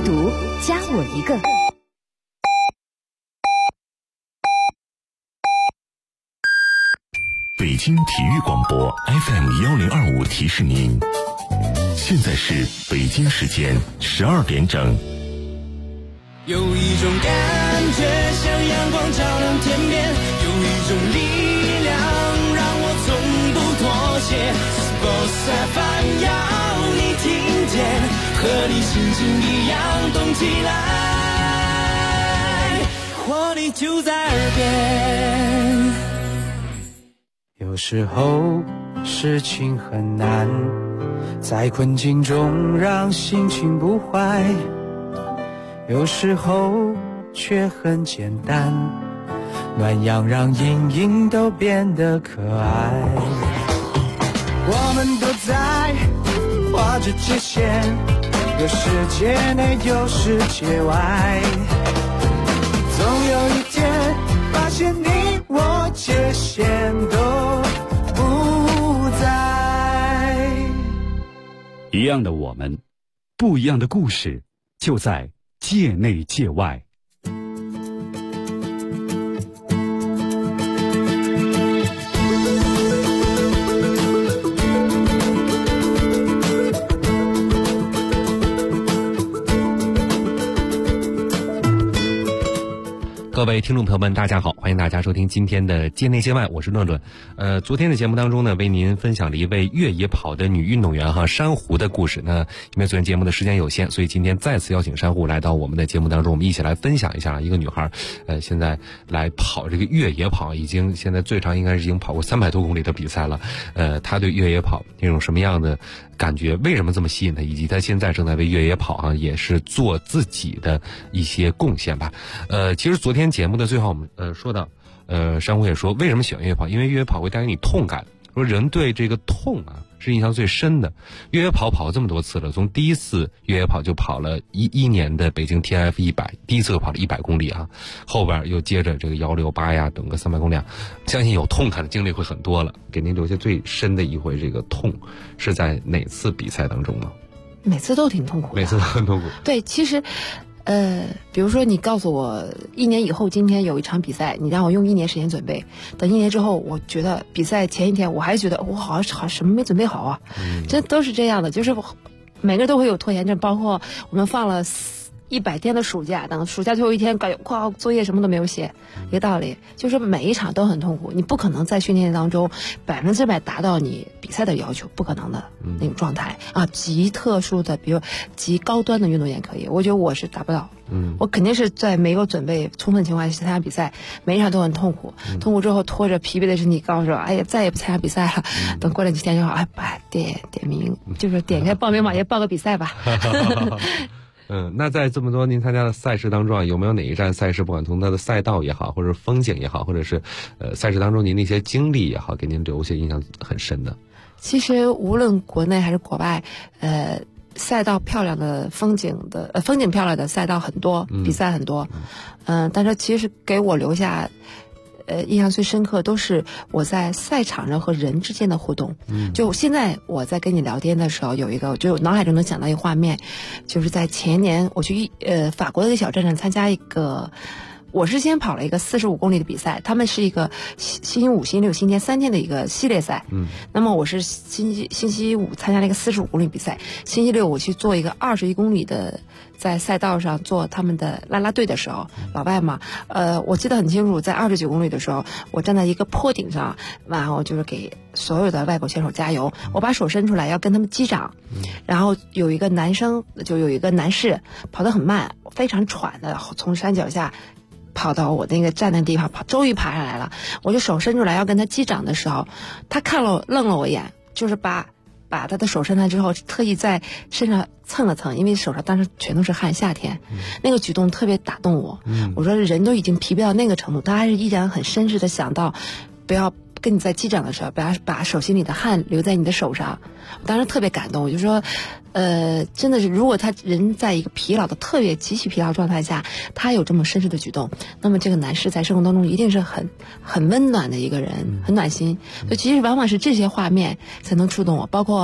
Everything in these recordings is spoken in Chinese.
读，加我一个。 北京体育广播 FM1025 提示您，现在是北京时间12点整。 有一种感觉像阳光照亮天边，有一种力量让我从不妥协。Sports FM 要你听见，和你心情一样动起来，活力就在耳边。 有时候事情很难，在困境中让心情不坏，有时候却很简单，暖阳让阴影都变得可爱。我们都在画着界限，有世界内有世界外，总有一天发现你我界限都不在。 一样的我们，不一样的故事，就在界内界外。 各位听众朋友们，大家好，欢迎大家收听今天的界内界外，我是论论。昨天的节目当中呢，为您分享了一位越野跑的女运动员珊瑚的故事。那因为昨天节目的时间有限，所以今天再次邀请珊瑚来到我们的节目当中，我们一起来分享一下一个女孩，现在来跑这个越野跑，现在最长应该是已经跑过300多公里的比赛了。她对越野跑那种什么样的感觉，为什么这么吸引她，以及她现在正在为越野跑也是做自己的一些贡献吧。其实昨天节目的最后我们说到，珊瑚也说为什么喜欢越野跑，因为越野跑会带给你痛感，说人对这个痛是印象最深的。越野跑跑了这么多次了，从第一次越野跑就跑了11年的北京 TF100， 第一次跑了100公里后边又接着这个168呀，等个300公里相信有痛感的经历会很多了。给您留下最深的一回这个痛是在哪次比赛当中呢？ 每次都挺痛苦的， 每次都很痛苦。 对，其实比如说你告诉我1年以后今天有一场比赛，你让我用1年时间准备，等1年之后，我觉得比赛前一天我还觉得我好像什么没准备好这都是这样的，就是每个人都会有拖延症，包括我们放了100天的暑假，等暑假最后一天作业什么都没有写，一个道理，就是每一场都很痛苦，你不可能在训练当中100%达到你比赛的要求，不可能的那种状态极特殊的，比如极高端的运动员可以，我觉得我是达不到。我肯定是在没有准备充分情况下参加比赛，每一场都很痛苦，痛苦之后拖着疲惫的身体告诉我，哎呀，再也不参加比赛了。等过了几天就好，点名，就是点开报名网页报个比赛吧。 那在这么多您参加的赛事当中有没有哪一站赛事，不管从它的赛道也好，或者风景也好，或者是赛事当中您那些经历也好，给您留下印象很深的？ 其实无论国内还是国外，赛道漂亮的风景漂亮的赛道很多，比赛很多，但是其实给我留下印象最深刻都是我在赛场上和人之间的互动。就现在我在跟你聊天的时候，有一个就脑海中能想到一个画面，就是在前年我去法国的一个小镇上参加一个，我是先跑了一个45公里的比赛，他们是一个星期五、星期六、星期天3天的一个系列赛。那么我是星期五参加了一个45公里比赛，星期六我去做一个21公里的，在赛道上做他们的啦啦队的时候，老外嘛，我记得很清楚，在29公里的时候，我站在一个坡顶上，然后就是给所有的外国选手加油，我把手伸出来要跟他们击掌，然后有一个男士跑得很慢，非常喘的从山脚下跑到我那个站的地方，终于爬上来了，我就手伸出来要跟他击掌的时候，他愣了我一眼，就是把他的手伸来之后，特意在身上蹭了蹭，因为手上当时全都是汗，夏天，那个举动特别打动我。我说人都已经疲惫到那个程度，他还是依然很绅士的想到，不要跟你在击掌的时候，不要把手心里的汗留在你的手上。我当时特别感动，我就说，真的是，如果他人在一个疲劳的特别极其疲劳状态下，他有这么绅士的举动，那么这个男士在生活当中一定是很温暖的一个人，很暖心。所以其实往往是这些画面才能触动我，包括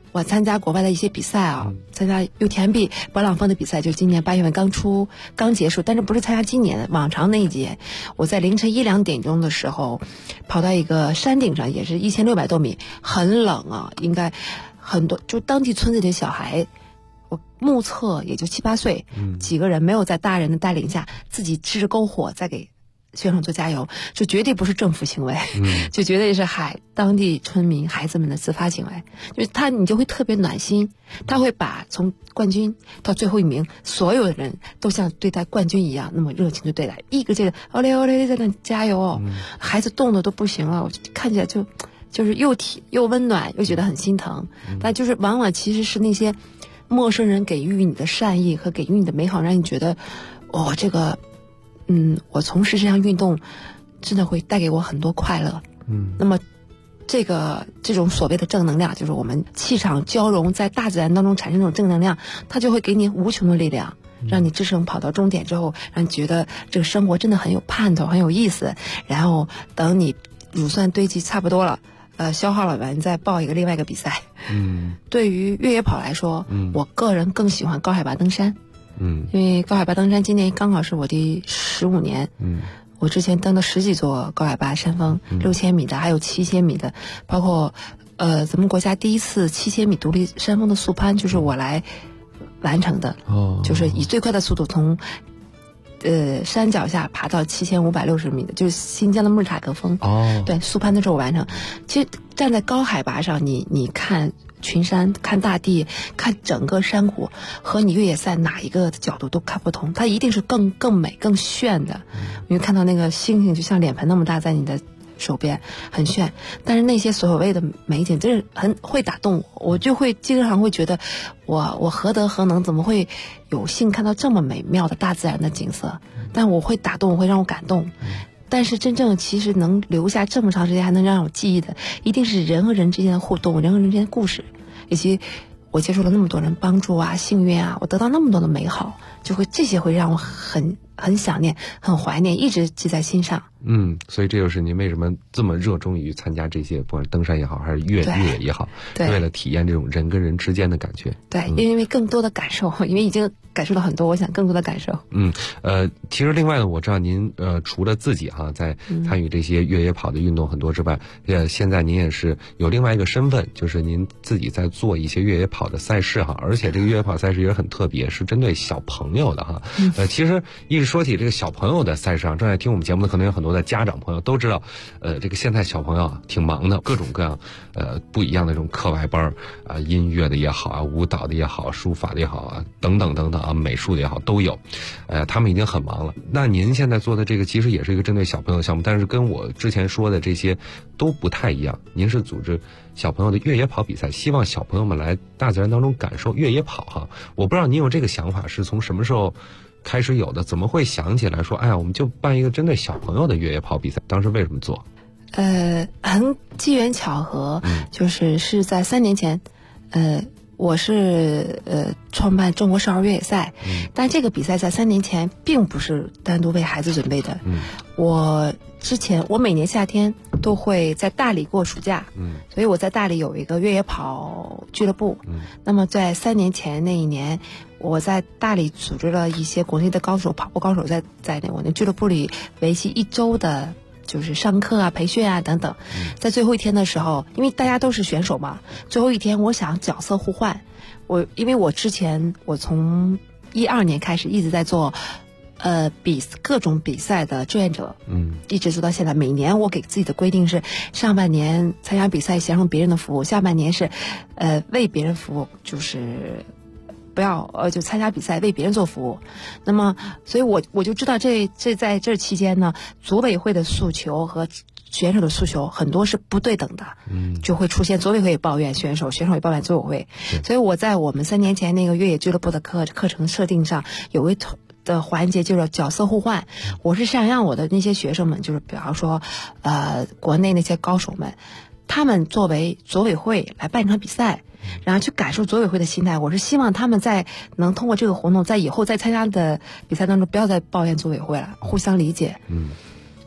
我参加国外的一些比赛啊，参加 UTMB 勃朗峰的比赛，就今年8月份刚结束，但是不是参加今年往常那一届。我在凌晨1、2点钟的时候，跑到一个山顶上，也是1600多米，很冷啊，应该很多就当地村子里的小孩，我目测也就7、8岁，几个人没有在大人的带领下，自己支着篝火在给选手做加油，就绝对不是政府行为，就绝对是当地村民孩子们的自发行为。就是你就会特别暖心，他会把从冠军到最后一名，所有的人都像对待冠军一样那么热情的对待，一个劲的奥嘞奥嘞在那加油哦，孩子冻得都不行了，我就看起来就是又温暖又觉得很心疼。但就是往往其实是那些陌生人给予你的善意和给予你的美好，让你觉得这个我从事这项运动真的会带给我很多快乐。那么这种所谓的正能量，就是我们气场交融在大自然当中产生这种正能量，它就会给你无穷的力量，让你支撑跑到终点之后，让你觉得这个生活真的很有盼头，很有意思。然后等你乳酸堆积差不多了，消耗了完，再报另外一个比赛。对于越野跑来说，我个人更喜欢高海拔登山。因为高海拔登山今年刚好是我的15年。我之前登了10几座高海拔山峰，6000米的，还有7000米的，包括咱们国家第一次7000米独立山峰的速攀，就是我来完成的。就是以最快的速度从山脚下爬到7560米的，就是新疆的木尔塔格峰。对，速攀的时候完成。其实站在高海拔上，你看群山，看大地，看整个山谷，和你越野赛哪一个角度都看不同，它一定是更美更炫的。因为看到那个星星就像脸盆那么大在你的手边，很炫。但是那些所谓的美景真是很会打动我就会经常会觉得我何德何能，怎么会有幸看到这么美妙的大自然的景色，但我会打动，会让我感动。但是真正其实能留下这么长时间还能让我记忆的，一定是人和人之间的互动，人和人之间的故事，以及我接触了那么多人帮助啊，幸运啊，我得到那么多的美好，这些会让我很想念，很怀念，一直记在心上。 所以这就是您为什么这么热衷于参加这些，不管登山也好，还是越野也好，为了体验这种人跟人之间的感觉。对， 因为更多的感受，因为已经感受了很多，我想更多的感受。 其实另外呢，我知道您除了自己在参与这些越野跑的运动很多之外，现在您也是有另外一个身份，就是您自己在做一些越野跑的赛事而且这个越野跑赛事也很特别，是针对小朋友的其实一直说起这个小朋友的赛事正在听我们节目的可能有很多的家长朋友都知道，这个现在小朋友挺忙的，各种各样不一样的这种课外班音乐的也好舞蹈的也好，书法的也好等等等等美术的也好都有，他们已经很忙了。那您现在做的这个其实也是一个针对小朋友的项目，但是跟我之前说的这些都不太一样。您是组织小朋友的越野跑比赛，希望小朋友们来大自然当中感受越野跑我不知道您有这个想法是从什么时候开始有的，怎么会想起来说我们就办一个针对小朋友的越野跑比赛？当时为什么做？ 很机缘巧合，是在3年前，我是创办中国少儿越野赛，但这个比赛在3年前并不是单独为孩子准备的。我每年夏天都会在大理过暑假，所以我在大理有一个越野跑俱乐部。那么在3年前那一年，我在大理组织了一些国内的跑步高手在我那俱乐部里为期1周的就是上课培训等等。在最后一天的时候，因为大家都是选手嘛，最后一天我想角色互换。因为我从12年开始一直在做各种比赛的志愿者，一直做到现在。每年我给自己的规定是，上半年参加比赛享受别人的服务，下半年是为别人服务，就是不要就参加比赛为别人做服务。那么所以我就知道在这期间呢，组委会的诉求和选手的诉求很多是不对等的，就会出现组委会也抱怨选手，选手也抱怨组委会。所以我在我们3年前那个越野俱乐部的课程设定上有一的环节就是角色互换。我是想让我的那些学生们，就是比方说国内那些高手们，他们作为组委会来办一场比赛，然后去感受组委会的心态。我是希望他们能通过这个活动，在以后再参加的比赛当中不要再抱怨组委会了，互相理解。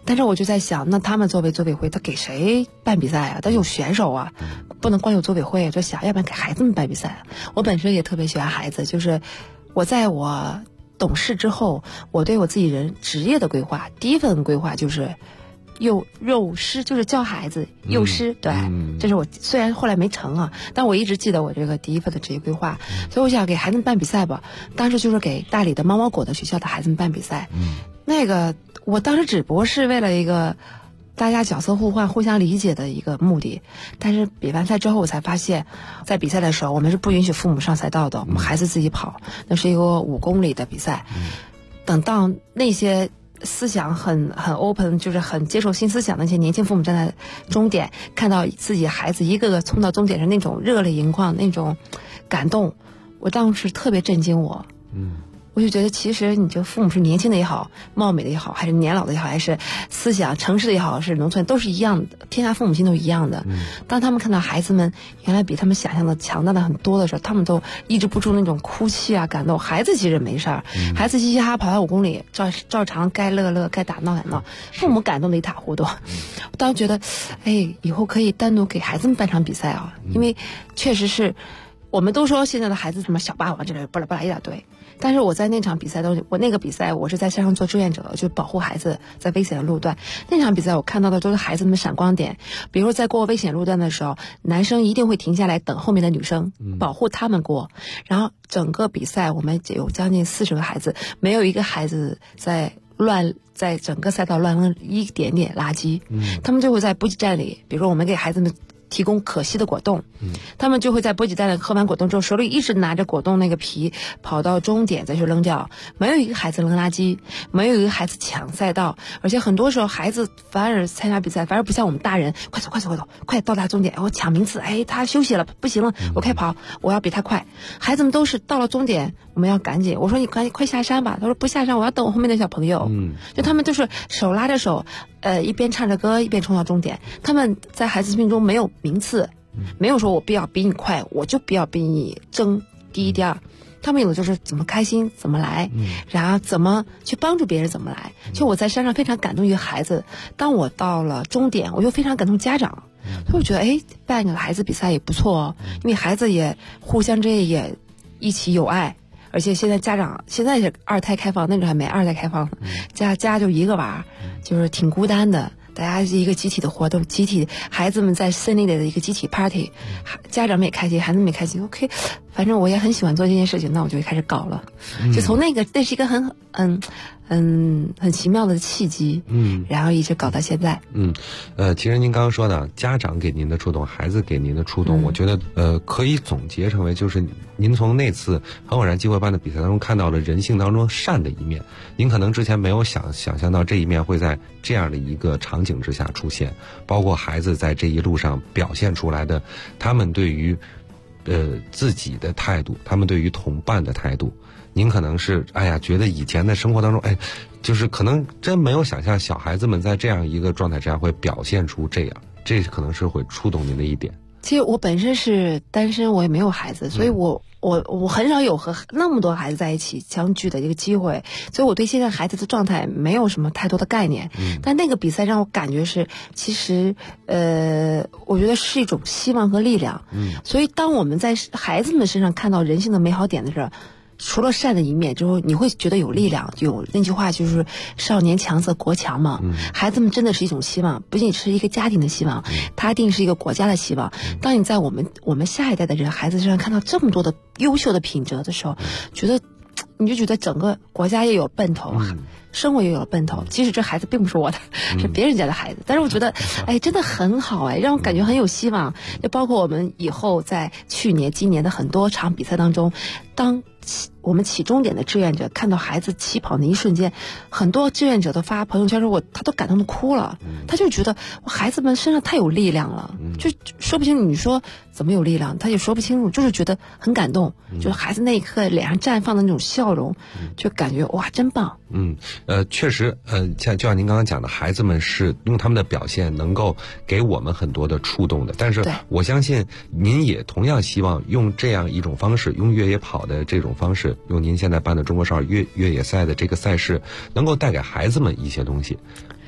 但是我就在想，那他们作为组委会，他给谁办比赛啊？他有选手啊，不能光有组委会。就想，要不然给孩子们办比赛。我本身也特别喜欢孩子，就是我在我懂事之后，我对我自己职业的规划，第一份规划就是幼师，就是教孩子幼师。对，这是我虽然后来没成啊，但我一直记得我这个第一份的职业规划。所以我想给孩子们办比赛吧，当时就是给大理的猫猫狗的学校的孩子们办比赛。那个我当时只不过是为了一个大家角色互换、互相理解的一个目的，但是比完赛之后，我才发现，在比赛的时候，我们是不允许父母上赛道的，我们孩子自己跑。那是一个5公里的比赛。等到那些思想很 open， 就是很接受新思想的那些年轻父母站在终点，看到自己孩子一个个冲到终点上那种热泪盈眶、那种感动，我当时特别震惊我。我就觉得，其实你就父母是年轻的也好，貌美的也好，还是年老的也好，还是思想城市的也好，是农村，都是一样的，天下父母心都一样的。当他们看到孩子们原来比他们想象的强大的很多的时候，他们都抑制不住那种哭泣啊、感动。孩子其实没事儿，孩子嘻嘻哈哈跑到5公里，照常该乐乐，该打闹打闹，父母感动得一塌糊涂。我当时觉得，以后可以单独给孩子们办场比赛啊，因为确实是。我们都说现在的孩子什么小霸王之类的，巴拉巴拉一大堆。但是我在那场比赛我那个比赛我是在山上做志愿者，就保护孩子在危险的路段。那场比赛我看到的都是孩子们闪光点，比如在过危险路段的时候，男生一定会停下来等后面的女生，保护他们过。然后整个比赛我们有将近40个孩子，没有一个孩子在整个赛道乱扔一点点垃圾。他们就会在补给站里，比如说我们给孩子们提供可吸的果冻，他们就会在补给站里喝完果冻之后，手里一直拿着果冻那个皮，跑到终点再去扔掉。没有一个孩子扔垃圾，没有一个孩子抢赛道，而且很多时候孩子反而参加比赛，反而不像我们大人，快走，快到达终点，我抢名次，他休息了，不行了，我开跑，我要比他快。孩子们都是到了终点，我们要赶紧，我说你快下山吧，他说不下山，我要等我后面的小朋友。就他们就是手拉着手，一边唱着歌一边冲到终点。他们在孩子生命中没有名次，没有说我必要比你快，我就必要比你争第一第二。他们有的就是怎么开心怎么来，然后怎么去帮助别人怎么来。就我在山上非常感动于孩子，当我到了终点，我又非常感动家长。所以我觉得办个孩子比赛也不错哦，因为孩子也互相之间也一起有爱。而且现在家长现在是2胎开放，那时候还没2胎开放，家就一个娃，就是挺孤单的。大家是一个集体的活动，集体孩子们在森林里的一个集体 party， 家长们也开心，孩子们也开心。OK， 反正我也很喜欢做这件事情，那我就开始搞了。就从那是一个很奇妙的契机，然后一直搞到现在。 其实您刚刚说的家长给您的触动，孩子给您的触动，我觉得可以总结成为就是您从那次很偶然机会办的比赛当中看到了人性当中善的一面。您可能之前没有想象到这一面会在这样的一个场景之下出现，包括孩子在这一路上表现出来的他们对于自己的态度，他们对于同伴的态度。您可能是觉得以前的生活当中就是可能真没有想象小孩子们在这样一个状态之下会表现出这样，这可能是会触动您的一点。 其实我本身是单身，我也没有孩子，所以我很少有和那么多孩子在一起相聚的一个机会，所以我对现在孩子的状态没有什么太多的概念。但那个比赛让我感觉是，其实我觉得是一种希望和力量。所以当我们在孩子们身上看到人性的美好点的时候，除了善的一面之后，你会觉得有力量。有那句话就是少年强则国强嘛。孩子们真的是一种希望，不仅是一个家庭的希望，它一定是一个国家的希望。当你在我们下一代的人孩子身上看到这么多的优秀的品质的时候，你就觉得整个国家也有奔头，生活也有奔头。即使这孩子并不是我的，是别人家的孩子，但是我觉得真的很好，让我感觉很有希望。就包括我们以后在去年今年的很多场比赛当中，当我们起终点的志愿者看到孩子起跑那一瞬间，很多志愿者都发朋友圈说他都感动的哭了。他就觉得孩子们身上太有力量了，就说不清楚，你说怎么有力量他也说不清楚，就是觉得很感动。就是孩子那一刻脸上绽放的那种笑容，就感觉哇真棒。 确实就像您刚刚讲的，孩子们是用他们的表现能够给我们很多的触动的，但是我相信您也同样希望用这样一种方式，用越野跑的这种方式，用您现在办的中国少儿越野赛的这个赛事，能够带给孩子们一些东西。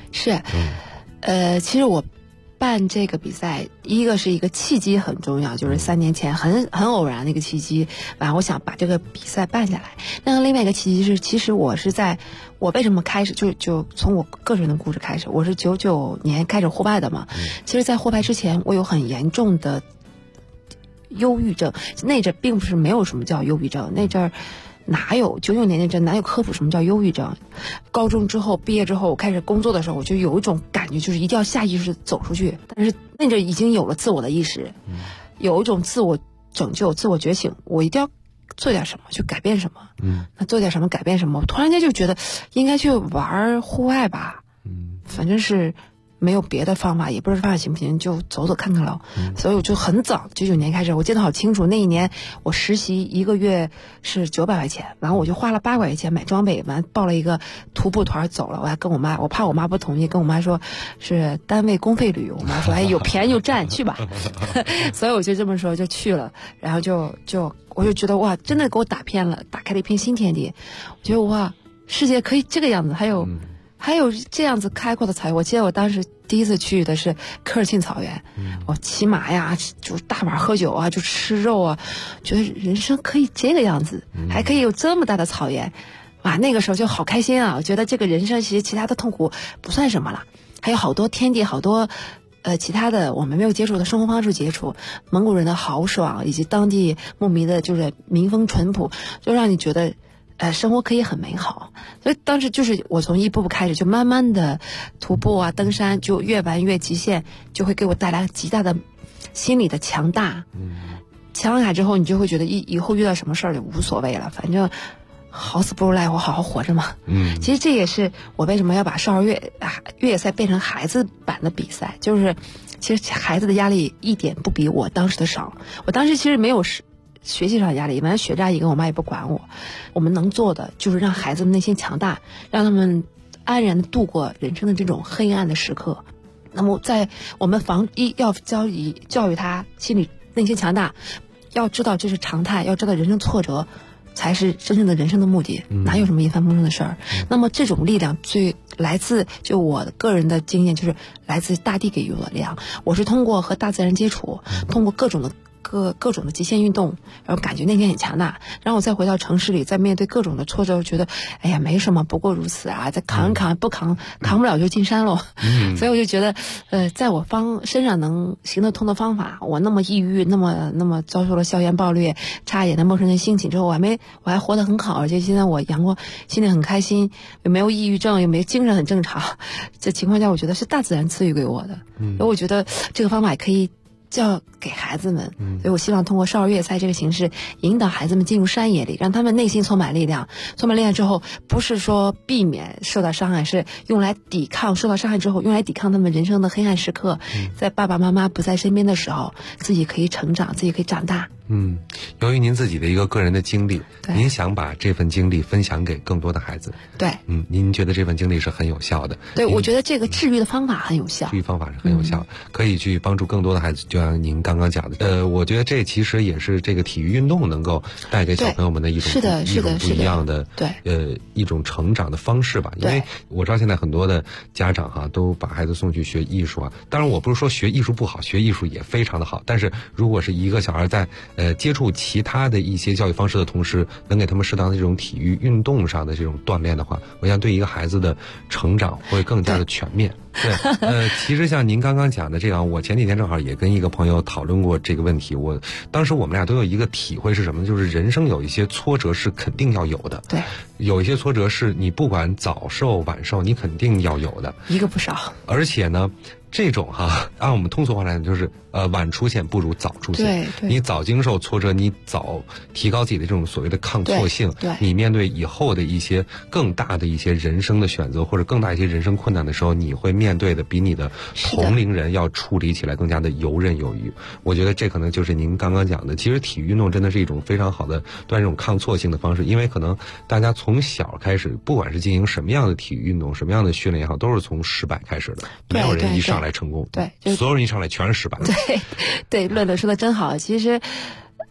是，其实我办这个比赛，一个是一个契机很重要，就是3年前很偶然的一个契机，然后我想把这个比赛办下来。那另外一个契机是，其实我为什么开始就从我个人的故事开始，我是99年开始户外的嘛。其实，在户外之前，我有很严重的忧郁症，那阵并不是没有什么叫忧郁症，那阵儿哪有99年那阵哪有科普什么叫忧郁症？高中之后毕业之后，我开始工作的时候，我就有一种感觉，就是一定要下意识走出去。但是那阵已经有了自我的意识，有一种自我拯救、自我觉醒，我一定要做点什么，去改变什么。那做点什么，改变什么？我突然间就觉得应该去玩户外吧。反正是没有别的方法，也不知道方法行不行，就走走看看喽。所以我就很早99年开始，我记得好清楚，那一年我实习1个月是900块钱，然后我就花了800块钱买装备，完报了一个徒步团走了。我还跟我妈，我怕我妈不同意，跟我妈说是单位公费旅游，我妈说哎有便宜就占，去吧。所以我就这么说就去了，然后我就觉得哇，真的给我打开了一片新天地。我觉得哇，世界可以这个样子，还有这样子开阔的草原。我记得我当时第一次去的是科尔沁草原，我骑马呀，就大碗喝酒啊，就吃肉啊，觉得人生可以这个样子，还可以有这么大的草原，哇，那个时候就好开心啊！我觉得这个人生其实其他的痛苦不算什么了，还有好多天地，好多其他的我们没有接触的生活方式接触，蒙古人的豪爽以及当地牧民的就是民风淳朴，就让你觉得生活可以很美好。所以当时就是我从一步步开始，就慢慢的徒步啊登山，就越玩越极限，就会给我带来极大的心理的强大。强大之后你就会觉得以后遇到什么事儿就无所谓了，反正好死不如赖活，好好活着嘛。其实这也是我为什么要把少儿越野赛变成孩子版的比赛，就是其实孩子的压力一点不比我当时的少。我当时其实没有学习上的压力，反正学渣一个，我妈也不管我。我们能做的就是让孩子们内心强大，让他们安然的度过人生的这种黑暗的时刻。那么在我们要教育他心理内心强大，要知道这是常态，要知道人生挫折才是真正的人生的目的，哪有什么一帆风顺的事儿。那么这种力量最来自，就我个人的经验，就是来自大地给予我的力量。我是通过和大自然接触，通过各种的极限运动，然后感觉那天很强大，然后我再回到城市里，再面对各种的挫折，觉得哎呀没什么，不过如此啊，再扛一扛，不扛不了就进山喽。所以我就觉得在我身上能行得通的方法，我那么抑郁，那么遭受了校园暴力，差一点的陌生人性侵之后，我还活得很好，而且现在我阳光，心里很开心，也没有抑郁症，也没有精神很正常。这情况下我觉得是大自然赐予给我的，所以我觉得这个方法也可以教给孩子们，所以我希望通过少儿越野赛这个形式，引导孩子们进入山野里，让他们内心充满力量。充满力量之后，不是说避免受到伤害，是用来抵抗受到伤害之后，用来抵抗他们人生的黑暗时刻。在爸爸妈妈不在身边的时候，自己可以成长，自己可以长大。 由于您自己的一个个人的经历，您想把这份经历分享给更多的孩子。 对， 您觉得这份经历是很有效的。 对，我觉得这个治愈的方法很有效。 治愈方法是很有效，可以去帮助更多的孩子。就像您刚刚讲的，我觉得这其实也是这个体育运动能够带给小朋友们的一种不一样的一种成长的方式吧。因为我知道现在很多的家长都把孩子送去学艺术啊。当然我不是说学艺术不好，学艺术也非常的好。但是如果是一个小孩在接触其他的一些教育方式的同时，能给他们适当的这种体育运动上的这种锻炼的话，我想对一个孩子的成长会更加的全面。对，其实像您刚刚讲的这样，我前几天正好也跟一个朋友讨论过这个问题。当时我们俩都有一个体会是什么呢？就是人生有一些挫折是肯定要有的。对，有一些挫折是你不管早受晚受，你肯定要有的，一个不少。而且呢，这种按我们通俗话来讲，就是晚出现不如早出现。对，你早经受挫折，你早提高自己的这种所谓的抗挫性，你面对以后的一些更大的一些人生的选择，或者更大一些人生困难的时候，你会面对的比你的同龄人要处理起来更加的游刃有余。我觉得这可能就是您刚刚讲的，其实体育运动真的是一种非常好的锻炼这种抗挫性的方式。因为可能大家从小开始，不管是进行什么样的体育运动，什么样的训练也好，都是从失败开始的，没有人一上来成功。对，所有人一上来全是失败。对，论说的真好。其实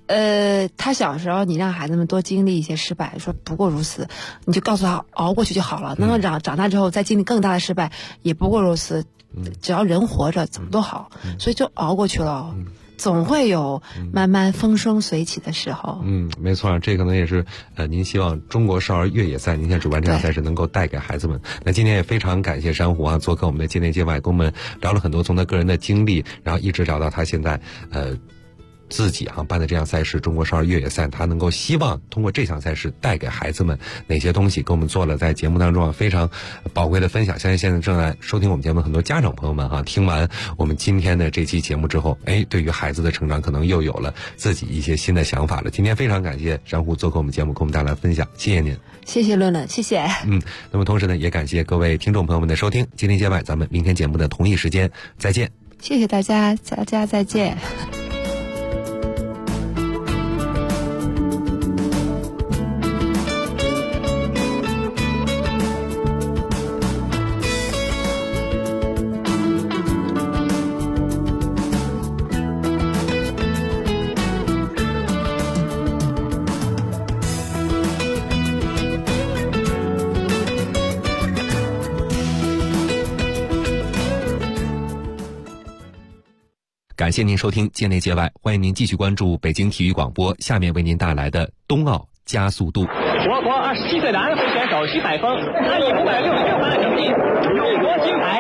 他小时候你让孩子们多经历一些失败，说不过如此，你就告诉他熬过去就好了。那么长大之后再经历更大的失败，也不过如此。只要人活着，怎么都好，所以就熬过去了。总会有慢慢风生水起的时候。 没错，这可能也是您希望中国少儿越野赛，您现在主办这场赛事能够带给孩子们。那今天也非常感谢珊瑚啊，做客我们的界内界外，跟我们聊了很多从他个人的经历，然后一直聊到他现在自己办的这项赛事中国少儿越野赛，他能够希望通过这项赛事带给孩子们哪些东西，跟我们做了在节目当中非常宝贵的分享。相信现在正在收听我们节目很多家长朋友们听完我们今天的这期节目之后，对于孩子的成长可能又有了自己一些新的想法了。今天非常感谢珊瑚做客我们节目，跟我们带来分享，谢谢您。 谢谢论论，谢谢。 那么同时呢，也感谢各位听众朋友们的收听，界内界外，咱们明天节目的同一时间再见。 谢谢大家，大家再见。 感谢您收听界内界外，欢迎您继续关注北京体育广播，下面为您带来的冬奥加速度。 我国27岁的安徽选手徐海峰，他以566分的成绩勇夺金牌。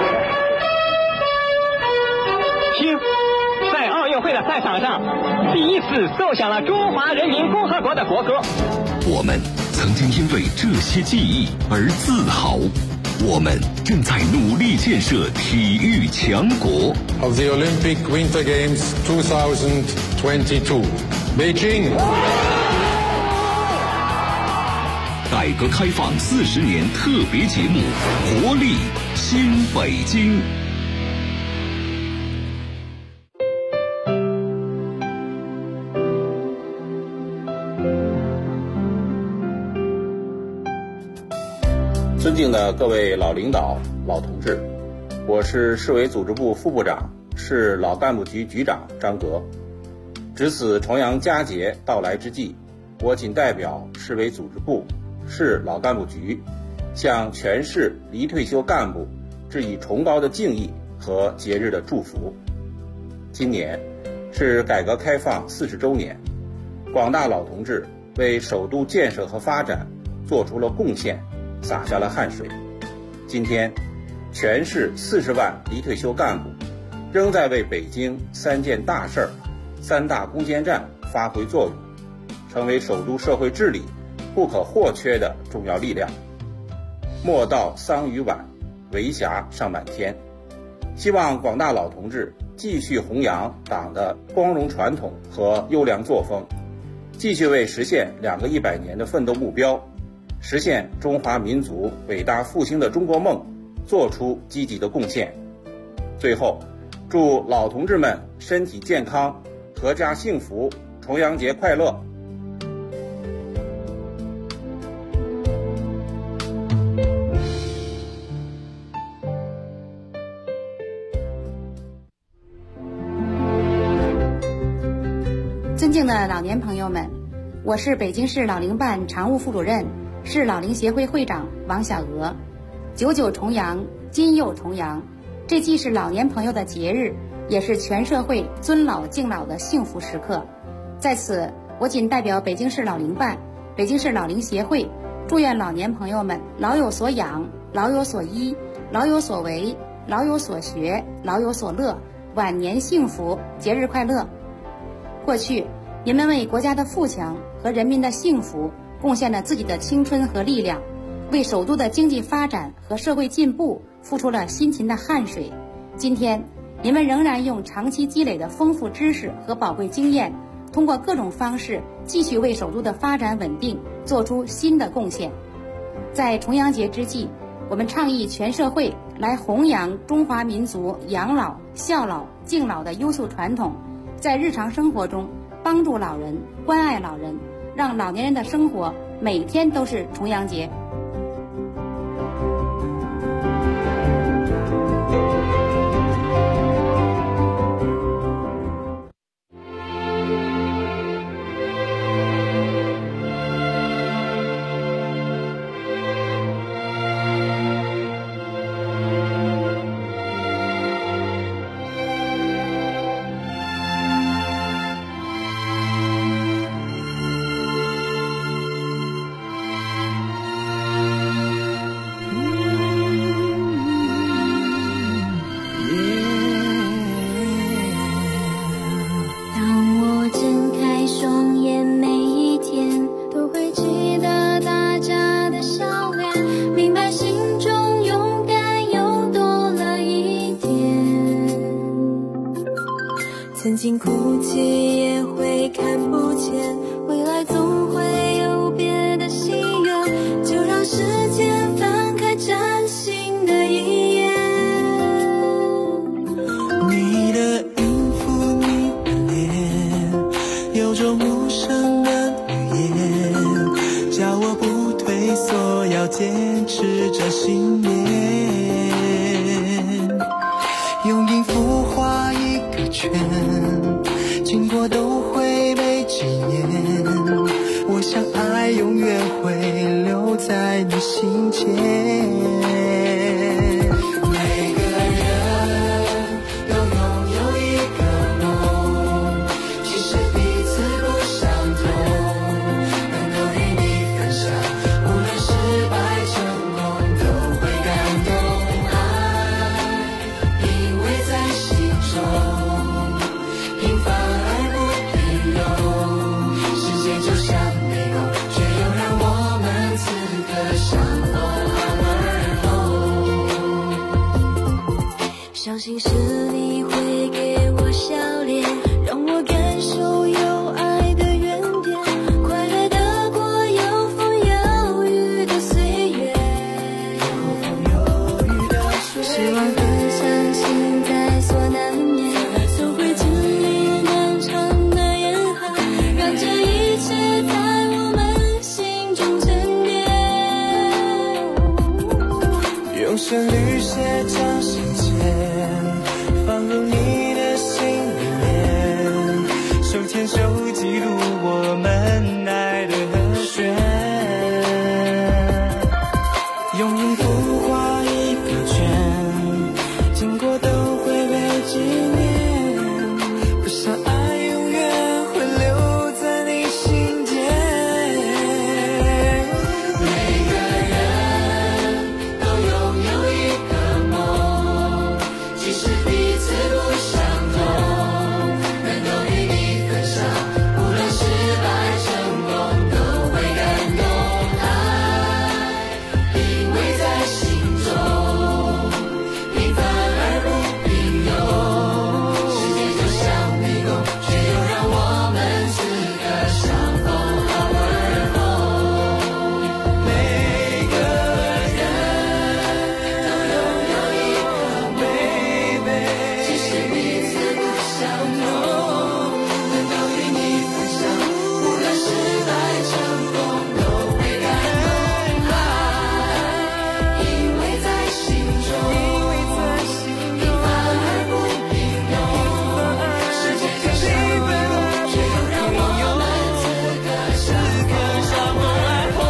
听，在奥运会的赛场上，第一次奏响了中华人民共和国的国歌。 我们曾经因为这些记忆而自豪。我们正在努力建设体育强国。 Of the Olympic Winter Games 2022, Beijing. 改革开放40年特别节目，活力新北京。 尊敬的各位老领导、老同志，我是市委组织部副部长、市老干部局局长张格。值此重阳佳节到来之际，我谨代表市委组织部、市老干部局，向全市离退休干部致以崇高的敬意和节日的祝福。今年是改革开放40周年，广大老同志为首都建设和发展做出了贡献，洒下了汗水。今天，全市40万离退休干部仍在为北京3件大事儿、3大攻坚战发挥作用，成为首都社会治理不可或缺的重要力量。莫道桑榆晚，为霞尚满天。希望广大老同志继续弘扬党的光荣传统和优良作风，继续为实现2个100年的奋斗目标，实现中华民族伟大复兴的中国梦做出积极的贡献。最后，祝老同志们身体健康，阖家幸福，重阳节快乐。 尊敬的老年朋友们，我是北京市老龄办常务副主任、市老龄协会会长王小娥。99重阳，今又重阳，这既是老年朋友的节日，也是全社会尊老敬老的幸福时刻。在此，我谨代表北京市老龄办、北京市老龄协会，祝愿老年朋友们老有所养，老有所依，老有所为，老有所学，老有所乐，晚年幸福，节日快乐。过去，你们为国家的富强和人民的幸福贡献了自己的青春和力量，为首都的经济发展和社会进步付出了辛勤的汗水。今天，你们仍然用长期积累的丰富知识和宝贵经验，通过各种方式继续为首都的发展稳定做出新的贡献。在重阳节之际，我们倡议全社会来弘扬中华民族养老、孝老、敬老的优秀传统，在日常生活中帮助老人、关爱老人，让老年人的生活每天都是重阳节。 曾经哭泣也会看不见，未来总会有别的心愿，就让时间翻开崭新的一页。 你的音符，你的脸，有种无声的语言，叫我不退缩，要坚持着信念。用音符画一个圈，经过都会被纪念。我想爱永远会留在你心间。每个人都拥有一个梦，其实彼此不相同，能够与你分享，无论失败成功都会感动。爱因为在心中，平凡而不平庸，世界就像迷宫，却又让我们此刻相逢而后。 相信是你会给我笑脸，让我感受有爱的原点，快乐的过有风有雨的岁月，希望分享现在所难免，都会经历漫长的严寒，让这一切在我们心中沉淀。 用旋律写张信笺，放入你的心里面，手牵手记录我们爱的和弦。用音符画一个圈，经过都会被纪念。我想爱永远会留在你心间。每个人都拥有一个梦，即使彼此不相同，能够与你分享，无论失败成功都会感动。爱因为在心中，平凡而不平庸，世界就像迷宫，却又让我们此刻相逢而后。每个人都拥有一个 baby， 即使彼此不相同，能够与你分享，无论失败成功都会感动。爱因为在心中，平凡而不平庸，世界就像迷宫，却又让我们此刻相逢而后。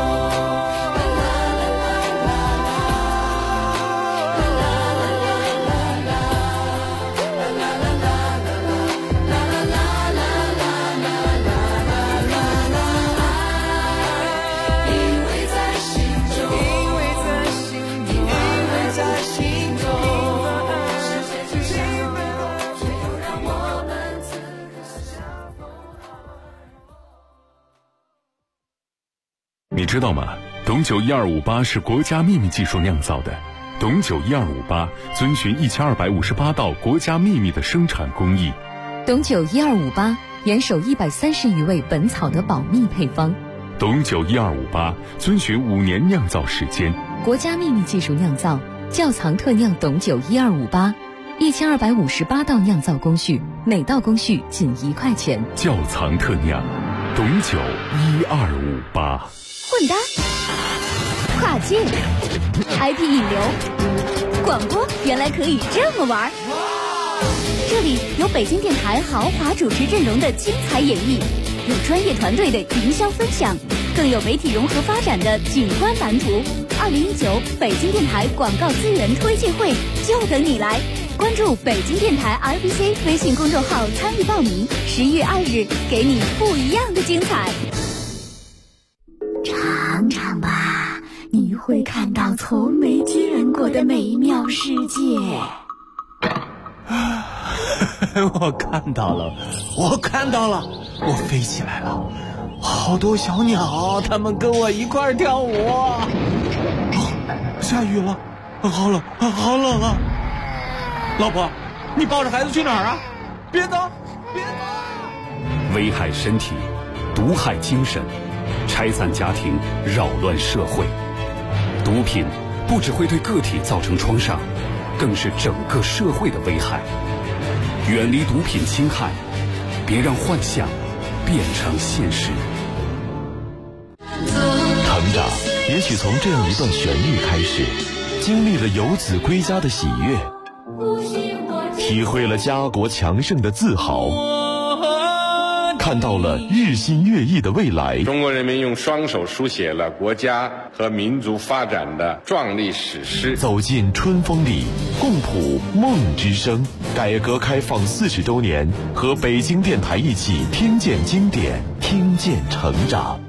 因为在心中，世界就像迷宫，却又让我们此刻相逢。 你知道吗？董酒1258是国家秘密技术酿造的。董酒1258遵循1258道国家秘密的生产工艺。 董酒1258严守130余味本草的保密配方。 董酒1258遵循5年酿造时间。 国家秘密技术酿造，窖藏特酿董酒1258，1258道酿造工序，每道工序仅1块钱。 窖藏特酿，董酒1258。 混搭、跨界、IP 引流、广播，原来可以这么玩。这里有北京电台豪华主持阵容的精彩演绎，有专业团队的营销分享，更有媒体融合发展的景观蓝图。2019北京电台广告资源推介会就等你来，关注北京电台 RBC 微信公众号参与报名，11月2日给你不一样的精彩。 尝尝吧，你会看到从没见过的美妙世界。 我看到了，我飞起来了，好多小鸟，它们跟我一块儿跳舞。下雨了，好冷，好冷啊！老婆，你抱着孩子去哪儿啊？ 别打，别打！ 危害身体，毒害精神，拆散家庭，扰乱社会。毒品不只会对个体造成创伤，更是整个社会的危害。远离毒品侵害，别让幻想变成现实。 成长也许从这样一段旋律开始，经历了游子归家的喜悦，体会了家国强盛的自豪，看到了日新月异的未来。 中国人民用双手书写了国家和民族发展的壮丽史诗。 走进春风里，共谱梦之声。改革开放40周年，和北京电台一起听见经典，听见成长。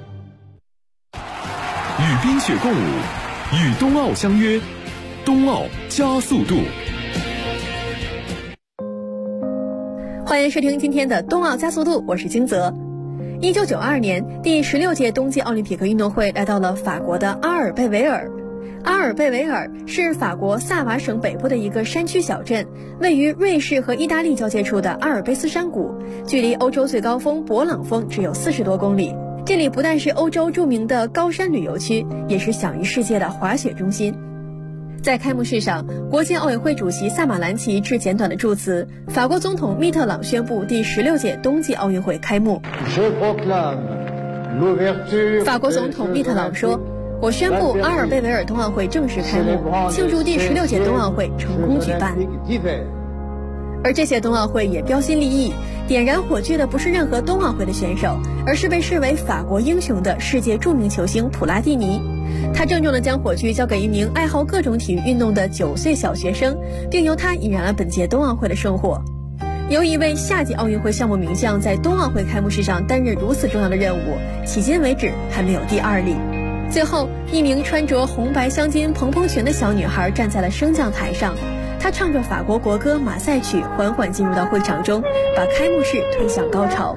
与冰雪共舞，与冬奥相约，冬奥加速度。 欢迎收听今天的冬奥加速度，我是金泽。1992年，第16届冬季奥林匹克运动会来到了法国的阿尔贝维尔。阿尔贝维尔是法国萨瓦省北部的一个山区小镇，位于瑞士和意大利交界处的阿尔卑斯山谷，距离欧洲最高峰勃朗峰只有40多公里。这里不但是欧洲著名的高山旅游区，也是享誉世界的滑雪中心。在开幕式上，国际奥委会主席萨马兰奇致简短的祝词，法国总统密特朗宣布第16届冬季奥运会开幕。法国总统密特朗说，我宣布阿尔贝维尔冬奥会正式开幕，庆祝第16届冬奥会成功举办。而这届冬奥会也标新立异，点燃火炬的不是任何冬奥会的选手，而是被视为法国英雄的世界著名球星普拉蒂尼。他郑重地将火炬交给一名爱好各种体育运动的9岁小学生，并由他引燃了本届冬奥会的圣火。由一位夏季奥运会项目名将在冬奥会开幕式上担任如此重要的任务，迄今为止还没有第二例。最后，一名穿着红白相间蓬蓬裙的小女孩站在了升降台上，她唱着法国国歌《马赛曲》，缓缓进入到会场中，把开幕式推向高潮。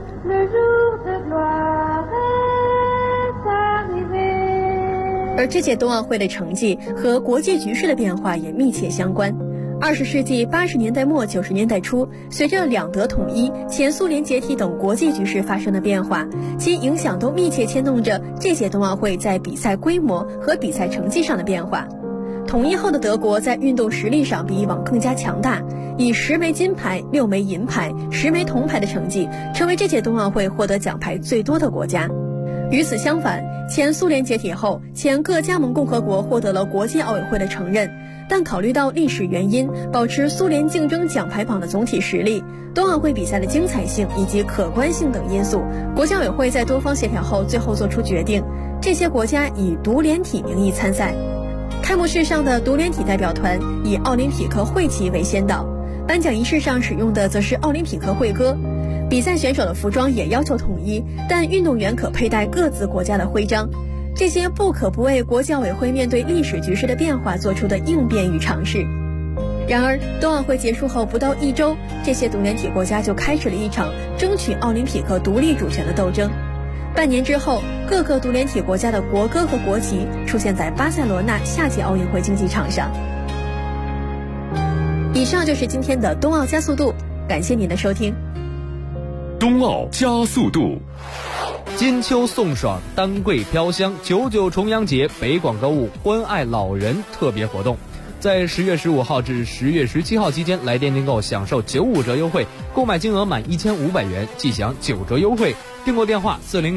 而这届冬奥会的成绩和国际局势的变化也密切相关。20世纪80年代末90年代初，随着两德统一、前苏联解体等国际局势发生的变化，其影响都密切牵动着这届冬奥会在比赛规模和比赛成绩上的变化。统一后的德国在运动实力上比以往更加强大，以10枚金牌、6枚银牌、10枚铜牌的成绩，成为这届冬奥会获得奖牌最多的国家。与此相反，前苏联解体后，前各加盟共和国获得了国际奥委会的承认，但考虑到历史原因，保持苏联竞争奖牌榜的总体实力、冬奥会比赛的精彩性以及可观性等因素，国际奥委会在多方协调后最后做出决定，这些国家以独联体名义参赛。开幕式上的独联体代表团以奥林匹克会旗为先导，颁奖仪式上使用的则是奥林匹克会歌。比赛选手的服装也要求统一，但运动员可佩戴各自国家的徽章。这些不可不为国际奥委会面对历史局势的变化做出的应变与尝试。然而，冬奥会结束后不到1周，这些独联体国家就开始了一场争取奥林匹克独立主权的斗争。半年之后，各个独联体国家的国歌和国旗出现在巴塞罗那夏季奥运会竞技场上。以上就是今天的冬奥加速度，感谢您的收听。 冬奥加速度， 金秋送爽，丹桂飘香，99重阳节北广购物关爱老人特别活动，在10月15号至10月17号期间来店订购享受95折优惠，购买金额满1500元即享9折优惠。订购电话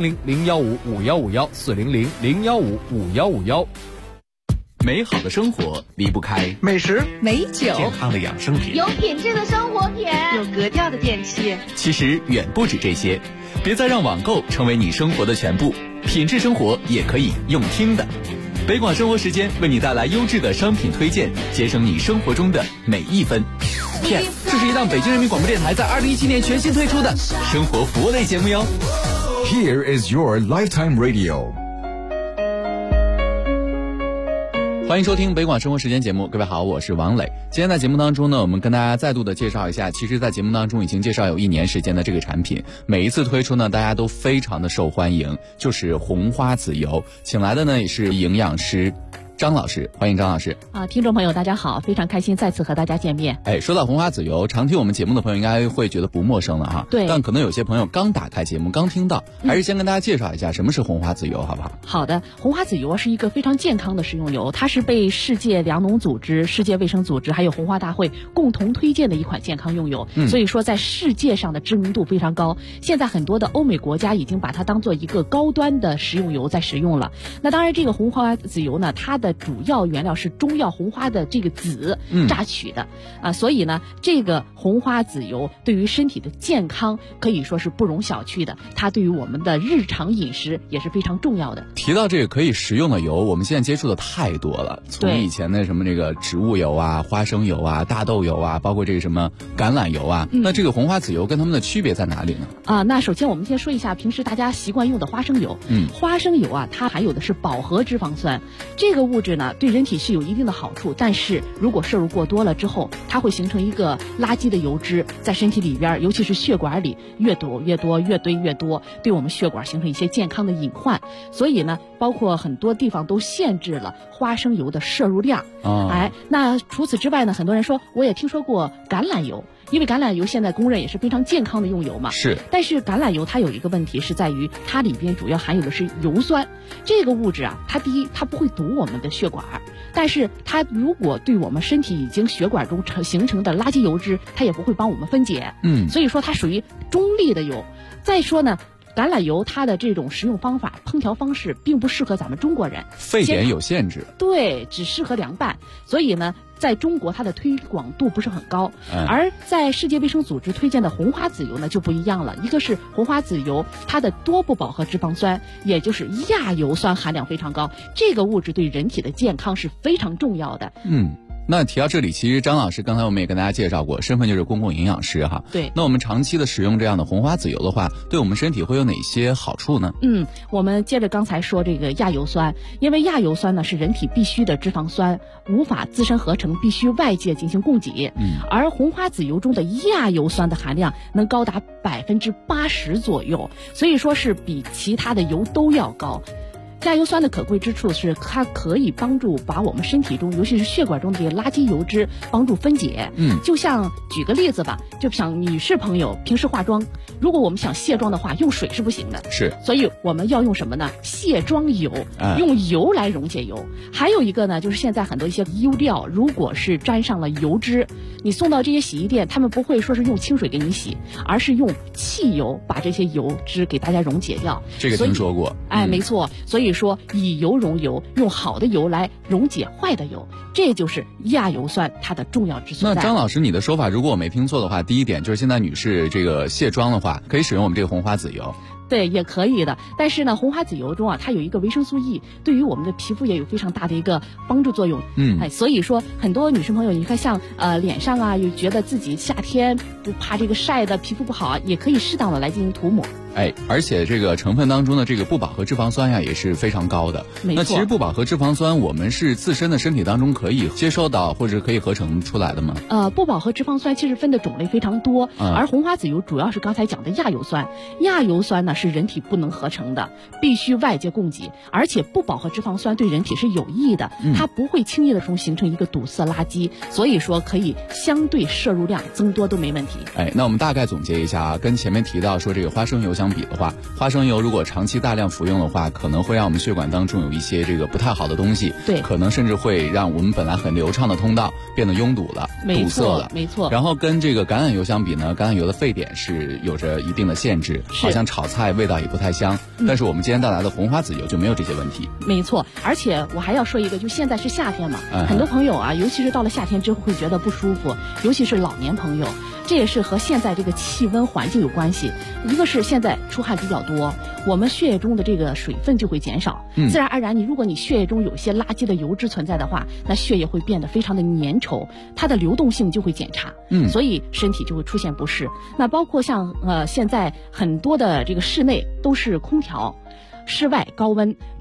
400-015-5151，400-015-5151。 美好的生活离不开美食、 美酒、健康的养生品、 有品质的生活品、 有格调的电器。 其实远不止这些，别再让网购成为你生活的全部，品质生活也可以用听的。北广生活时间为你带来优质的商品推荐，节省你生活中的每一分。PS， 这是一档北京人民广播电台在2017年全新推出的生活服务类节目哟。 Here is your lifetime radio。 欢迎收听北广生活时间节目，各位好，我是王磊。今天在节目当中呢，我们跟大家再度的介绍一下，其实在节目当中已经介绍有1年时间的这个产品，每一次推出呢，大家都非常的受欢迎，就是红花籽油。请来的呢也是营养师张老师，欢迎张老师。 听众朋友大家好，非常开心再次和大家见面。 说到红花籽油，常听我们节目的朋友应该会觉得不陌生了哈。 对。 但可能有些朋友刚打开节目刚听到，还是先跟大家介绍一下什么是红花籽油好不好？ 好的，红花籽油是一个非常健康的食用油，它是被世界粮农组织、世界卫生组织还有红花大会共同推荐的一款健康用油，所以说在世界上的知名度非常高。现在很多的欧美国家已经把它当做一个高端的食用油在使用了。那当然这个红花籽油呢，它的主要原料是中药红花的这个籽榨取的所以呢这个红花籽油对于身体的健康可以说是不容小觑的，它对于我们的日常饮食也是非常重要的。 提到这个可以食用的油，我们现在接触的太多了，从以前的什么这个植物油啊、花生油啊、大豆油啊，包括这个什么橄榄油啊，那这个红花籽油跟它们的区别在哪里呢？ 那首先我们先说一下平时大家习惯用的花生油。花生油啊，它含有的是饱和脂肪酸，这个物质呢对人体是有一定的好处，但是如果摄入过多了之后，它会形成一个垃圾的油脂在身体里边，尤其是血管里越堵越多，越堆越多，对我们血管形成一些健康的隐患。所以呢包括很多地方都限制了花生油的摄入量。那除此之外呢，很多人说我也听说过橄榄油，因为橄榄油现在公认也是非常健康的用油嘛。 是。 但是橄榄油它有一个问题是在于它里边主要含有的是油酸，这个物质啊，它第一它不会堵我们的血管，但是它如果对我们身体已经血管中形成的垃圾油脂，它也不会帮我们分解。所以说它属于中立的油。再说呢，橄榄油它的这种食用方法、烹调方式并不适合咱们中国人， 沸点有限制。 对，只适合凉拌。所以呢在中国它的推广度不是很高，而在世界卫生组织推荐的红花籽油呢就不一样了。一个是红花籽油，它的多不饱和脂肪酸，也就是亚油酸含量非常高，这个物质对人体的健康是非常重要的。 那提到这里，其实张老师刚才我们也跟大家介绍过，身份就是公共营养师哈。 对。 那我们长期的使用这样的红花籽油的话，对我们身体会有哪些好处呢？ 我们接着刚才说这个亚油酸，因为亚油酸呢是人体必需的脂肪酸，无法自身合成，必须外界进行供给。而红花籽油中的亚油酸的含量能高达80%左右，所以说是比其他的油都要高。亚油酸的可贵之处是它可以帮助把我们身体中尤其是血管中的这些垃圾油脂帮助分解。就像举个例子吧，就像女士朋友平时化妆，如果我们想卸妆的话，用水是不行的， 是， 所以我们要用什么呢？卸妆油，用油来溶解油。还有一个呢，就是现在很多一些衣料如果是沾上了油脂，你送到这些洗衣店，他们不会说是用清水给你洗，而是用汽油把这些油脂给大家溶解掉。 这个听说过。 没错，所以说以油溶油，用好的油来溶解坏的油，这就是亚油酸它的重要之所在。 那张老师，你的说法如果我没听错的话，第一点就是现在女士这个卸妆的话，可以使用我们这个红花籽油。 对，也可以的。但是呢，红花籽油中啊，它有一个维生素 E， 对于我们的皮肤也有非常大的一个帮助作用。所以说很多女生朋友，你看像脸上啊，又觉得自己夏天不怕这个晒的皮肤不好啊，也可以适当的来进行涂抹。 而且这个成分当中的这个不饱和脂肪酸呀也是非常高的。那其实不饱和脂肪酸我们是自身的身体当中可以接收到或者可以合成出来的吗？ 不饱和脂肪酸其实分的种类非常多，而红花籽油主要是刚才讲的亚油酸。亚油酸呢是人体不能合成的，必须外界供给，而且不饱和脂肪酸对人体是有益的，它不会轻易的形成一个堵塞垃圾，所以说可以相对摄入量增多都没问题。 那我们大概总结一下啊，跟前面提到说这个花生油相比的话，花生油如果长期大量服用的话，可能会让我们血管当中有一些这个不太好的东西， 对， 可能甚至会让我们本来很流畅的通道变得拥堵了，堵塞了， 没错。 然后跟这个橄榄油相比呢，橄榄油的沸点是有着一定的限制，好像炒菜味道也不太香。但是我们今天带来的红花籽油就没有这些问题。 没错，而且我还要说一个，就现在是夏天嘛，很多朋友啊，尤其是到了夏天之后会觉得不舒服，尤其是老年朋友，这也是和现在这个气温环境有关系。一个是现在出汗比较多，我们血液中的这个水分就会减少，自然而然如果你血液中有一些垃圾的油脂存在的话，那血液会变得非常的粘稠，它的流动性就会减差，所以身体就会出现不适。那包括像现在很多的这个室内都是空调，室外高温，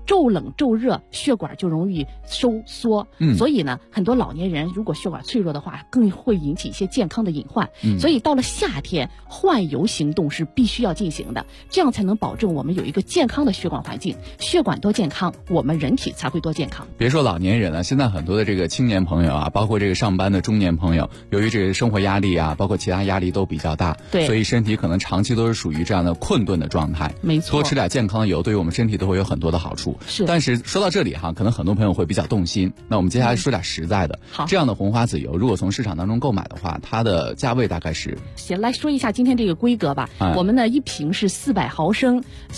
骤冷骤热，血管就容易收缩。所以呢，很多老年人如果血管脆弱的话，更会引起一些健康的隐患。所以到了夏天，换油行动是必须要进行的，这样才能保证我们有一个健康的血管环境。血管多健康，我们人体才会多健康。 别说老年人了，现在很多的这个青年朋友啊，包括这个上班的中年朋友，由于这个生活压力啊，包括其他压力都比较大， 对， 所以身体可能长期都是属于这样的困顿的状态。 没错， 多吃点健康的油，对于我们身体都会有很多的好处。 是， 但是说到这里哈，可能很多朋友会比较动心。那我们接下来说点实在的。 好， 这样的红花籽油，如果从市场当中购买的话，它的价位大概是？ 行，来说一下今天这个规格吧。我们呢，一瓶是400毫升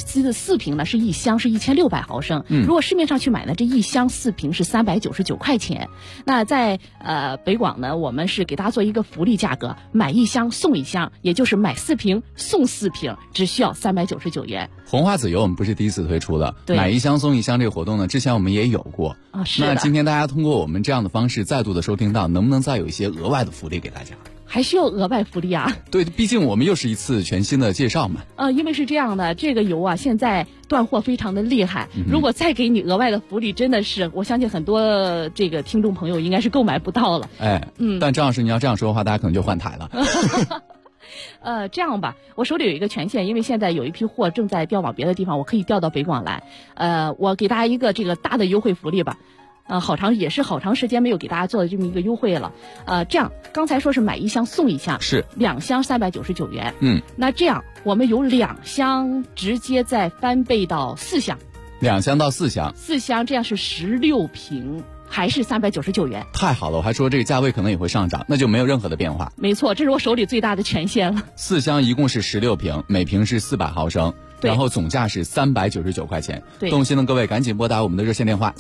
，4瓶呢是一箱是1600毫升。如果市面上去买呢，这一箱4瓶是399块钱。那在北广呢，我们是给大家做一个福利价格，买一箱送一箱，也就是买4瓶送4瓶，只需要399元。 红花籽油我们不是第一次推出的，买一箱送一箱这个活动呢，之前我们也有过啊。是的。 那今天大家通过我们这样的方式再度的收听到，能不能再有一些额外的福利给大家？ 还需要额外福利啊？ 对，毕竟我们又是一次全新的介绍嘛。 因为是这样的，这个油啊现在断货非常的厉害，如果再给你额外的福利，真的是我相信很多这个听众朋友应该是购买不到了。 但张老师你要这样说的话，大家可能就换台了。 这样吧，我手里有一个权限，因为现在有一批货正在调往别的地方，我可以调到北广来。我给大家一个这个大的优惠福利吧。好长时间没有给大家做的这么一个优惠了。这样刚才说是买一箱送一箱， 是 2箱399元。那这样我们有2箱直接再翻倍到4箱 ，2箱到4箱 ，4箱这样是16瓶。还是399元， 太好了！我还说这个价位可能也会上涨，那就没有任何的变化。 没错，这是我手里最大的权限了。 4箱一共是16瓶，每瓶是400毫升，然后总价是399块钱。动心的各位赶紧拨打我们的热线电话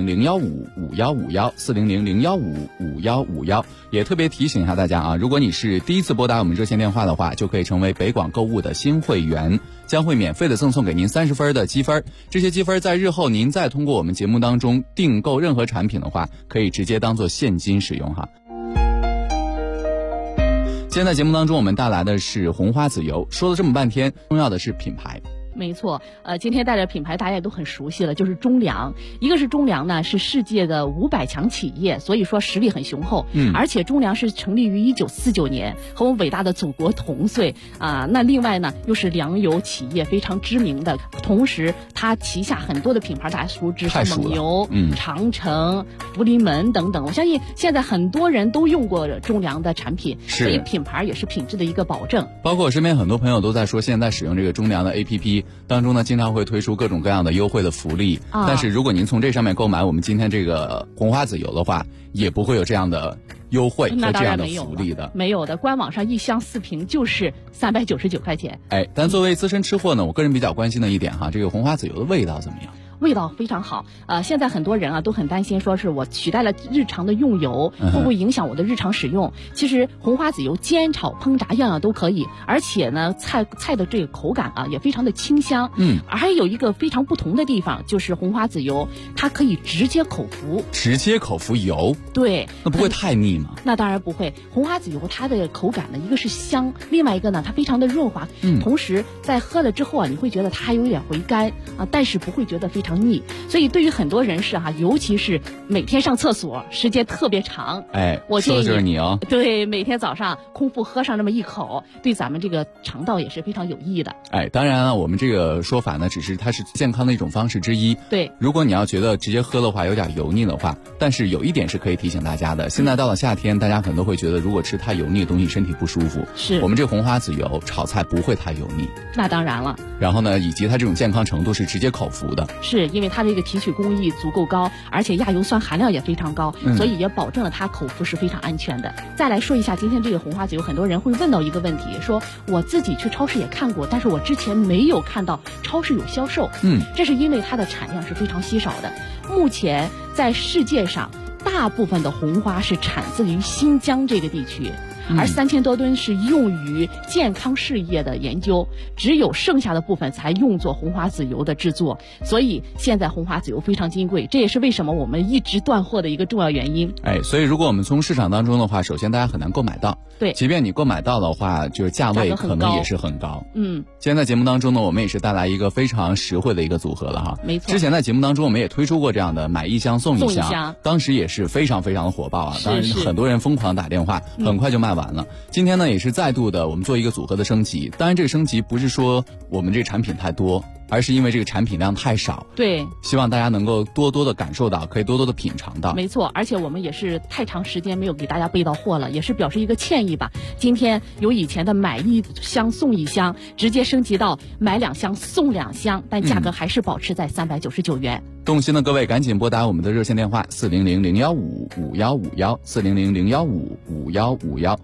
400-015-5151，400-015-5151。也特别提醒一下大家啊，如果你是第一次拨打我们热线电话的话，就可以成为北广购物的新会员，将会免费的赠送给您30分的积分。这些积分在日后您再通过我们节目当中订购任何产品的话，可以直接当做现金使用哈。今天在节目当中我们带来的是红花籽油，说了这么半天，重要的是品牌。 没错，今天带着品牌大家也都很熟悉了，就是中粮。一个是中粮呢是世界的500强企业，所以说实力很雄厚。而且中粮是成立于1949年，和我们伟大的祖国同岁啊。那另外呢又是粮油企业非常知名的，同时它旗下很多的品牌大家熟知，像蒙牛、长城、福临门等等。我相信现在很多人都用过中粮的产品，所以品牌也是品质的一个保证。 包括我身边很多朋友都在说，现在使用这个中粮的 APP。当中呢，经常会推出各种各样的优惠的福利，但是如果您从这上面购买我们今天这个红花籽油的话，也不会有这样的优惠和这样的福利的。 没有的，官网上一箱4瓶就是399块钱。 但作为资深吃货呢，我个人比较关心的一点哈，这个红花籽油的味道怎么样？ 味道非常好。现在很多人啊都很担心，说是我取代了日常的用油，会不会影响我的日常使用？其实红花籽油煎炒烹炸样样都可以，而且呢菜的这个口感啊也非常的清香。还有一个非常不同的地方，就是红花籽油它可以直接口服。 直接口服油？ 对。 那不会太腻吗？ 那当然不会。红花籽油它的口感呢，一个是香，另外一个呢它非常的润滑。同时在喝了之后啊，你会觉得它还有点回甘啊，但是不会觉得非常腻。所以对于很多人士哈，尤其是每天上厕所时间特别长，我建议说的就是你哦。 对，每天早上空腹喝上那么一口，对咱们这个肠道也是非常有益的。 当然了，我们这个说法呢，只是它是健康的一种方式之一。 对， 如果你要觉得直接喝的话有点油腻的话，但是有一点是可以提醒大家的，现在到了夏天，大家可能都会觉得如果吃太油腻的东西身体不舒服。 是我们这红花籽油炒菜不会太油腻。 那当然了。 然后呢，以及它这种健康程度是直接口服的。 是因为它这个提取工艺足够高，而且亚油酸含量也非常高，所以也保证了它口服是非常安全的。再来说一下今天这个红花籽油，很多人会问到一个问题，说我自己去超市也看过，但是我之前没有看到超市有销售。这是因为它的产量是非常稀少的。目前在世界上大部分的红花是产自于新疆这个地区，而3000多吨是用于健康事业的研究，只有剩下的部分才用作红花籽油的制作。所以现在红花籽油非常金贵，这也是为什么我们一直断货的一个重要原因。 所以如果我们从市场当中的话，首先大家很难购买到， 对， 即便你购买到的话，就是价位可能也是很高。 嗯， 今天在节目当中呢，我们也是带来一个非常实惠的一个组合了哈。 没错。 之前在节目当中我们也推出过这样的买一箱送一箱，当时也是非常非常的火爆啊，当然很多人疯狂打电话，很快就卖完了。今天呢也是再度的我们做一个组合的升级，当然这个升级不是说我们这个产品太多，而是因为这个产品量太少。 对， 希望大家能够多多的感受到，可以多多的品尝到。 没错，而且我们也是太长时间没有给大家备到货了，也是表示一个歉意吧。今天由以前的买一箱送一箱，直接升级到买2箱送2箱，但价格还是保持在399元。 动心的各位赶紧拨打我们的热线电话400-015-5151，400-015-5151。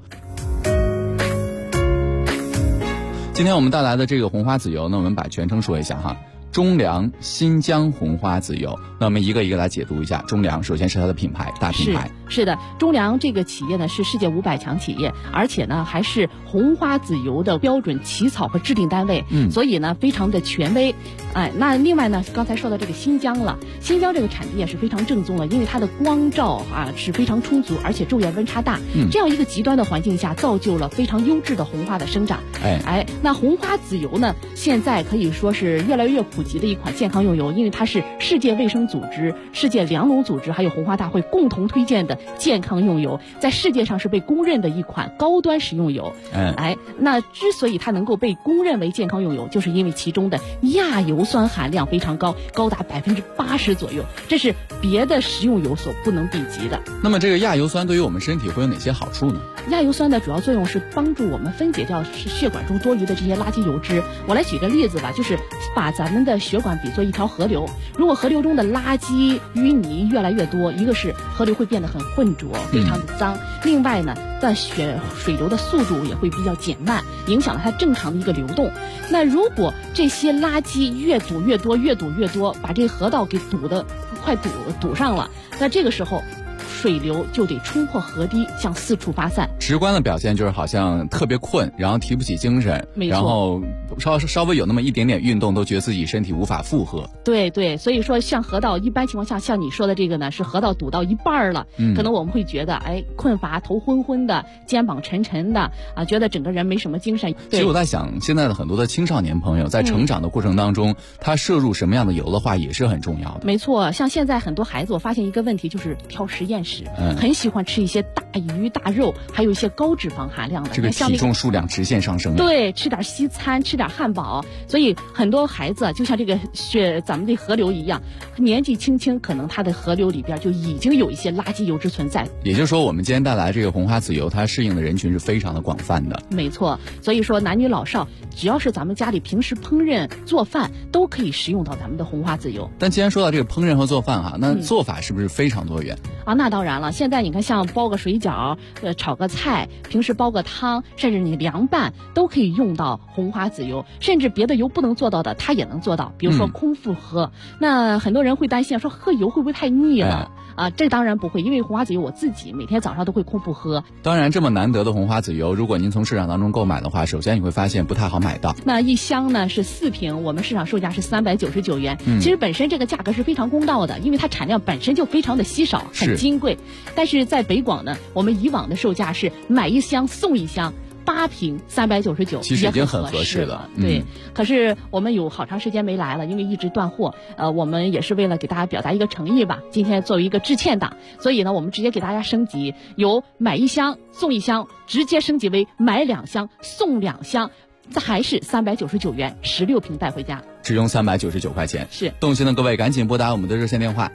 今天我们带来的这个红花籽油呢，我们把全称说一下哈，中粮新疆红花籽油。那我们一个一个来解读一下。中粮首先是它的品牌，大品牌。 是的，中粮这个企业呢是世界500强企业，而且呢还是红花籽油的标准起草和制定单位，所以呢非常的权威。那另外呢，刚才说到这个新疆了，新疆这个产地也是非常正宗了，因为它的光照是非常充足，而且昼夜温差大，这样一个极端的环境下，造就了非常优质的红花的生长。那红花籽油呢，现在可以说是越来越普及的一款健康用油，因为它是世界卫生组织、世界粮农组织还有红花大会共同推荐的健康用油，在世界上是被公认的一款高端食用油。那之所以它能够被公认为健康用油，就是因为其中的亚油酸含量非常高，高达80%左右，这是别的食用油所不能比及的。 那么这个亚油酸对于我们身体会有哪些好处呢？ 亚油酸的主要作用是帮助我们分解掉血管中多余的这些垃圾油脂。我来举个例子吧，就是把咱们的血管比作一条河流，如果河流中的垃圾淤泥越来越多，一个是河流会变得很浑浊，非常的脏，另外呢水流的速度也会比较减慢，影响了它正常的一个流动。那如果这些垃圾越堵越多，把这河道给快堵上了，那这个时候水流就得冲破河堤向四处发散。 直观的表现就是好像特别困，然后提不起精神，然后稍微有那么一点点运动都觉得自己身体无法负荷。 对，所以说像河道一般情况下，像你说的这个呢，是河道堵到一半了，可能我们会觉得困乏，头昏昏的，肩膀沉沉的觉得整个人没什么精神。 其实我在想，现在的很多的青少年朋友在成长的过程当中，他摄入什么样的油的话也是很重要的。 没错，像现在很多孩子，我发现一个问题就是挑实验室，很喜欢吃一些大鱼大肉，还有一些高脂肪含量的， 这个体重数量直线上升。 对，吃点西餐，吃点汉堡，所以很多孩子就像这个咱们的河流一样，年纪轻轻可能他的河流里边就已经有一些垃圾油脂存在。 也就是说，我们今天带来这个红花籽油，它适应的人群是非常的广泛的。 没错，所以说男女老少，只要是咱们家里平时烹饪做饭，都可以食用到咱们的红花籽油。 但既然说到这个烹饪和做饭那做法是不是非常多元？ 那当然了，现在你看像包个水饺，炒个菜，平时煲个汤，甚至你凉拌都可以用到红花籽油，甚至别的油不能做到的它也能做到，比如说空腹喝。那很多人会担心说喝油会不会太腻了？这当然不会，因为红花籽油我自己每天早上都会空腹喝。 当然这么难得的红花籽油，如果您从市场当中购买的话，首先你会发现不太好买到。 那一箱呢是4瓶，我们市场售价是399元。其实本身这个价格是非常公道的，因为它产量本身就非常的稀少，很金贵。但是在北广呢，我们以往的售价是买1箱送1箱，8瓶399， 其实已经很合适了。 对，可是我们有好长时间没来了，因为一直断货。我们也是为了给大家表达一个诚意吧，今天作为一个致歉档，所以呢，我们直接给大家升级，由买1箱送1箱，直接升级为买2箱送2箱，还是399元，16瓶带回家， 只用399块钱。 是， 动心的各位赶紧拨打我们的热线电话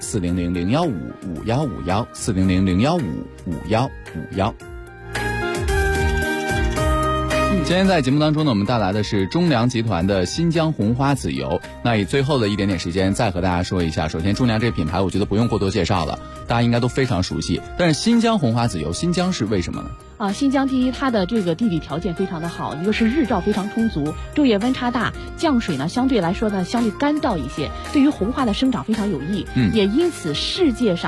400-015-5151，400-015-5151。今天在节目当中呢，我们带来的是中粮集团的新疆红花籽油。那以最后的一点点时间再和大家说一下，首先中粮这个品牌我觉得不用过多介绍了，大家应该都非常熟悉。但是新疆红花籽油，新疆是为什么呢？ 新疆第一，它的这个地理条件非常的好，一个是日照非常充足，昼夜温差大，降水呢相对来说呢相对干燥一些，对于红花的生长非常有益。也因此世界上大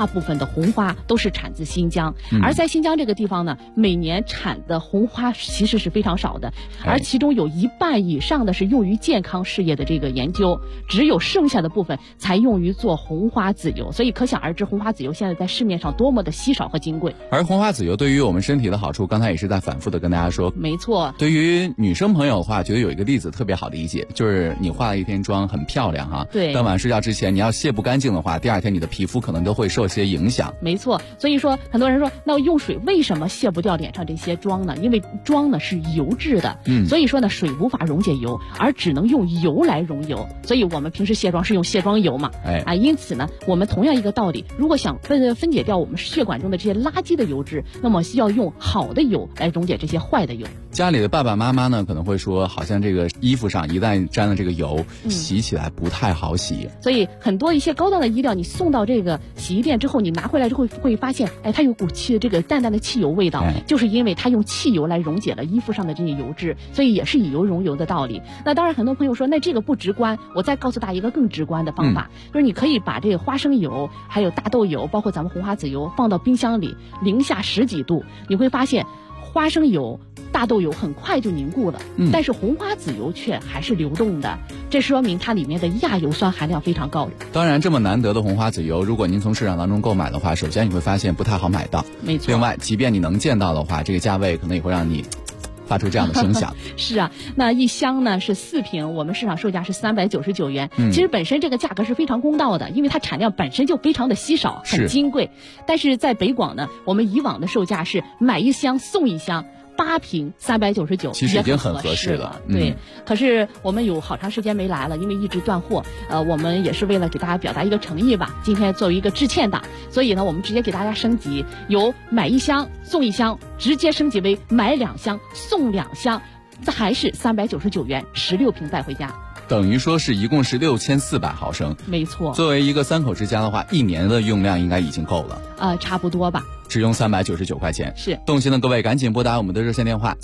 大部分的红花都是产自新疆，而在新疆这个地方呢，每年产的红花其实是非常少的，而其中有1半以上的是用于健康事业的这个研究，只有剩下的部分才用于做红花籽油，所以可想而知红花籽油现在在市面上多么的稀少和金贵。 而红花籽油对于我们身体的好处，刚才也是在反复的跟大家说。 没错， 对于女生朋友的话，觉得有一个例子特别好理解，就是你化了一天妆很漂亮哈， 对， 但晚上睡觉之前你要卸不干净的话，第二天你的皮肤可能都会受些影响。 没错，所以说很多人说，那用水为什么卸不掉脸上这些妆呢？因为妆呢是油质的，所以说呢水无法溶解油，而只能用油来溶油，所以我们平时卸妆是用卸妆油嘛，因此呢我们同样一个道理，如果想分解掉我们血管中的这些垃圾的油脂，那么需要用好的油来溶解这些坏的油。 家里的爸爸妈妈呢可能会说，好像这个衣服上一旦沾了这个油，洗起来不太好洗， 所以很多一些高档的衣料你送到这个洗衣店之后，你拿回来之后会发现，它有股这个淡淡的汽油味道，就是因为它用汽油来溶解了衣服上的这些油脂，所以也是以油溶油的道理。那当然很多朋友说，那这个不直观，我再告诉大家一个更直观的方法，就是你可以把这个花生油还有大豆油包括咱们红花籽油放到冰箱里零下10几度，你会发现花生油大豆油很快就凝固了，但是红花籽油却还是流动的，这说明它里面的亚油酸含量非常高。 当然这么难得的红花籽油，如果您从市场当中购买的话，首先你会发现不太好买到， 没错。 另外即便你能见到的话，这个价位可能也会让你发出这样的声响。 是啊，那一箱呢是4瓶，我们市场售价是399元。其实本身这个价格是非常公道的，因为它产量本身就非常的稀少，很金贵。但是在北广呢，我们以往的售价是买1箱送1箱。8瓶399， 其实已经很合适了。 对，可是我们有好长时间没来了，因为一直断货。我们也是为了给大家表达一个诚意吧，今天作为一个致歉档，所以呢，我们直接给大家升级，由买1箱送1箱，直接升级为买2箱送2箱，还是399元，16瓶带回家。 等于说是一共是6400毫升， 没错。 作为一个3口之家的话，1年的用量应该已经够了。 差不多吧。 只用399块钱。 是。 动心的各位赶紧拨打我们的热线电话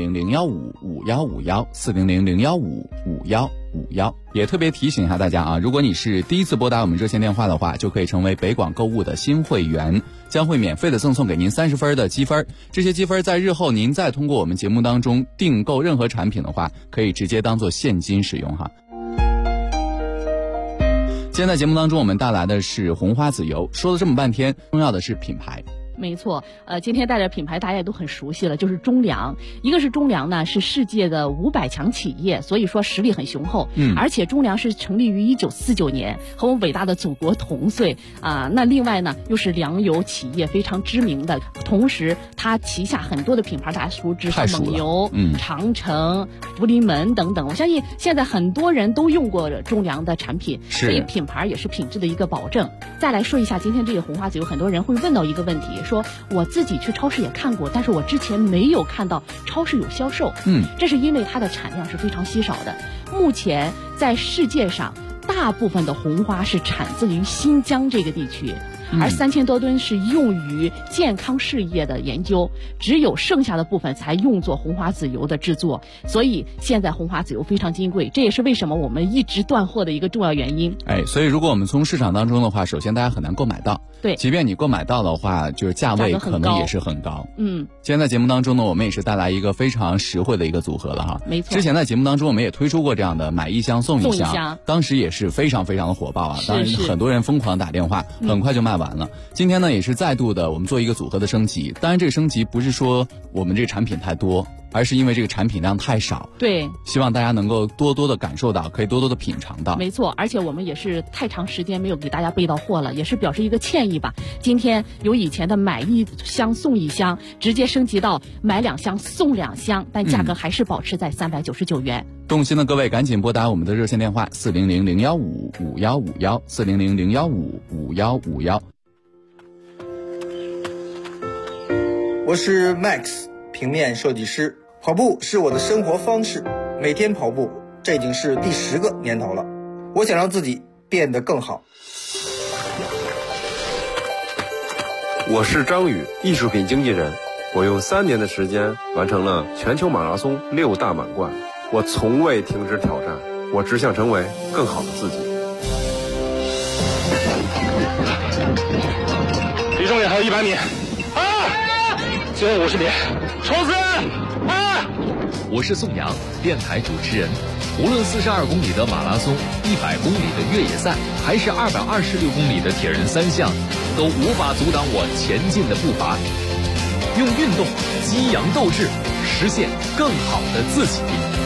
400-015-5151，400-015-5151。也特别提醒一下大家啊，如果你是第一次拨打我们热线电话的话，就可以成为北广购物的新会员，将会免费的赠送给您30分的积分。这些积分在日后您再通过我们节目当中订购任何产品的话，可以直接当做现金使用哈。今天在节目当中我们带来的是红花籽油，说了这么半天，重要的是品牌。 没错，今天带着品牌大家也都很熟悉了，就是中粮。一个是中粮呢，是世界的500强企业，所以说实力很雄厚。而且中粮是成立于1949年，和我们伟大的祖国同岁啊。那另外呢，又是粮油企业非常知名的，同时它旗下很多的品牌大家熟知，像蒙牛、长城、福临门等等。我相信现在很多人都用过中粮的产品，所以品牌也是品质的一个保证。再来说一下今天这个红花籽油，很多人会问到一个问题，说我自己去超市也看过，但是我之前没有看到超市有销售。这是因为它的产量是非常稀少的。目前在世界上，大部分的红花是产自于新疆这个地区。而3000多吨是用于健康事业的研究，只有剩下的部分才用作红花籽油的制作，所以现在红花籽油非常金贵，这也是为什么我们一直断货的一个重要原因。 所以如果我们从市场当中的话，首先大家很难购买到， 对， 即便你购买到的话，就是价位可能也是很高。今天在节目当中呢，我们也是带来一个非常实惠的一个组合了哈。 没错， 之前在节目当中我们也推出过这样的买1箱送1箱，当时也是非常非常的火爆啊，当然很多人疯狂打电话，很快就卖完了。今天呢也是再度的我们做一个组合的升级，当然这个升级不是说我们这个产品太多，而是因为这个产品量太少。 对， 希望大家能够多多的感受到，可以多多的品尝到。 没错，而且我们也是太长时间没有给大家备到货了，也是表示一个歉意吧。今天由以前的买1箱送1箱，直接升级到买2箱送2箱，但价格还是保持在399元。 动心的各位赶紧拨打我们的热线电话400-015-5151，400-015-5151。 我是 Max， 平面设计师。跑步是我的生活方式，每天跑步，这已经是第10个年头了。我想让自己变得更好。 我是张宇，艺术品经纪人。我用3年的时间完成了全球马拉松6大满贯。我从未停止挑战，我只想成为更好的自己。 100米，最后50米，冲刺！ 我是宋阳，电台主持人。无论42公里的马拉松、100公里的越野赛，还是226公里的铁人3项，都无法阻挡我前进的步伐。用运动激扬斗志，实现更好的自己。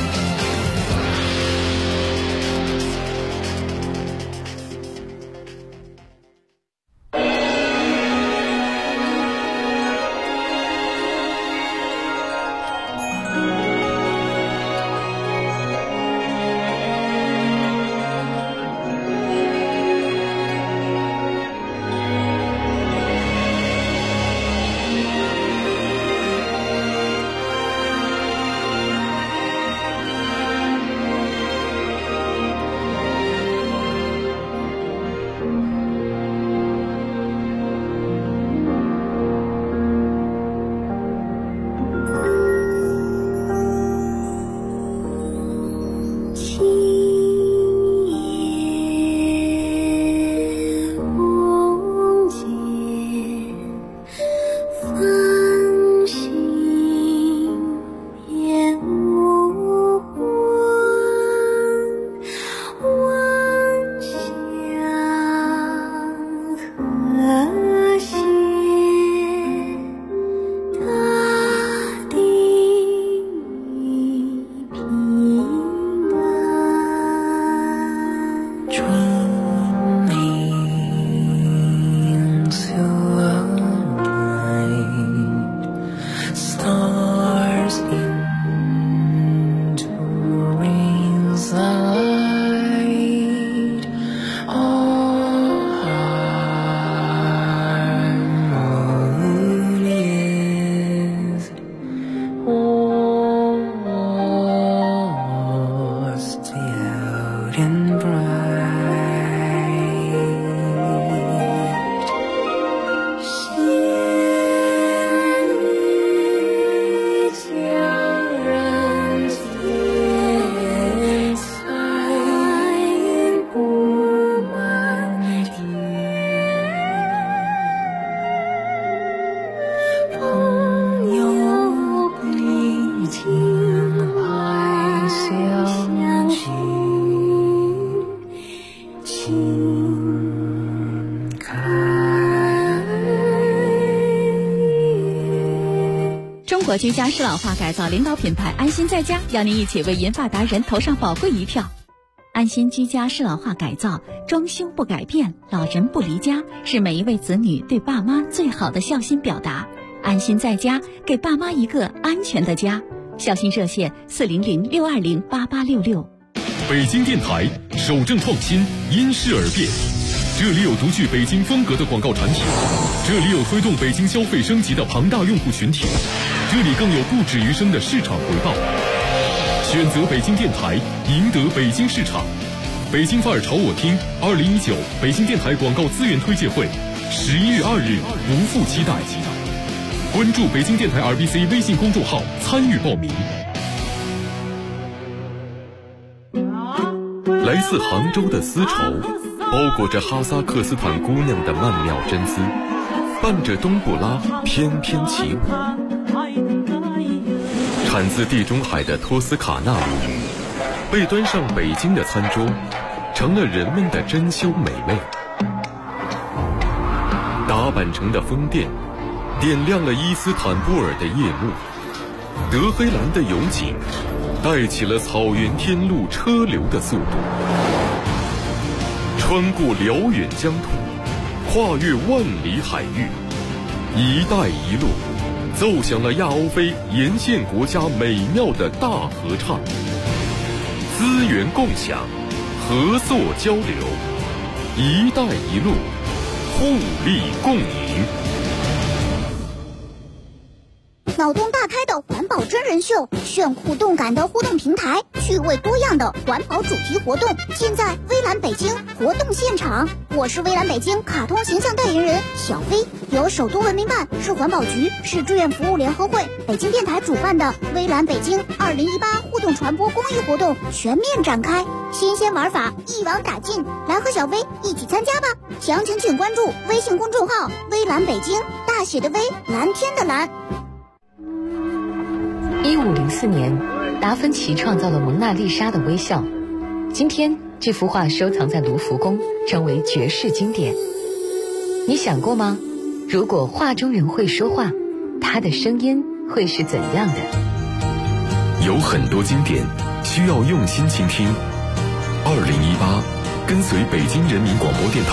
中国居家适老化改造领导品牌安心在家邀您一起为银发达人投上宝贵一票。安心居家适老化改造，装修不改变，老人不离家，是每一位子女对爸妈最好的孝心表达。安心在家，给爸妈一个安全的家。孝心热线400-620-8866。 北京电台守正创新，因势而变。这里有独具北京风格的广告产品，这里有推动北京消费升级的庞大用户群体，这里更有不止余生的市场回报。选择北京电台，赢得北京市场。北京范儿朝我听2019北京电台广告资源推介会11月2日不负期待。关注北京电台 RBC 微信公众号参与报名。来自杭州的丝绸，包裹着哈萨克斯坦姑娘的曼妙真姿，伴着冬不拉翩翩起舞。产自地中海的托斯卡纳乳，被端上北京的餐桌，成了人们的珍馐美味。打扮成的风电，点亮了伊斯坦布尔的夜幕。德黑兰的油井，带起了草原天路车流的速度。穿过辽远疆土，跨越万里海域，一带一路奏响了亚欧非沿线国家美妙的大合唱。资源共享，合作交流，一带一路，互利共赢。 脑洞大开的环保真人秀，炫酷动感的互动平台，趣味多样的环保主题活动，尽在微蓝北京活动现场。我是微蓝北京卡通形象代言人小飞，由首都文明办、市环保局、市志愿服务联合会、北京电台主办的微蓝北京2018互动传播公益活动全面展开，新鲜玩法一网打尽，来和小飞一起参加吧！详情请关注微信公众号微蓝北京大大写的 V， 蓝天的蓝。 1504年，达芬奇创造了蒙娜丽莎的微笑。今天，这幅画收藏在卢浮宫，成为绝世经典。你想过吗？如果画中人会说话，他的声音会是怎样的？ 有很多经典需要用心倾听。2018，跟随北京人民广播电台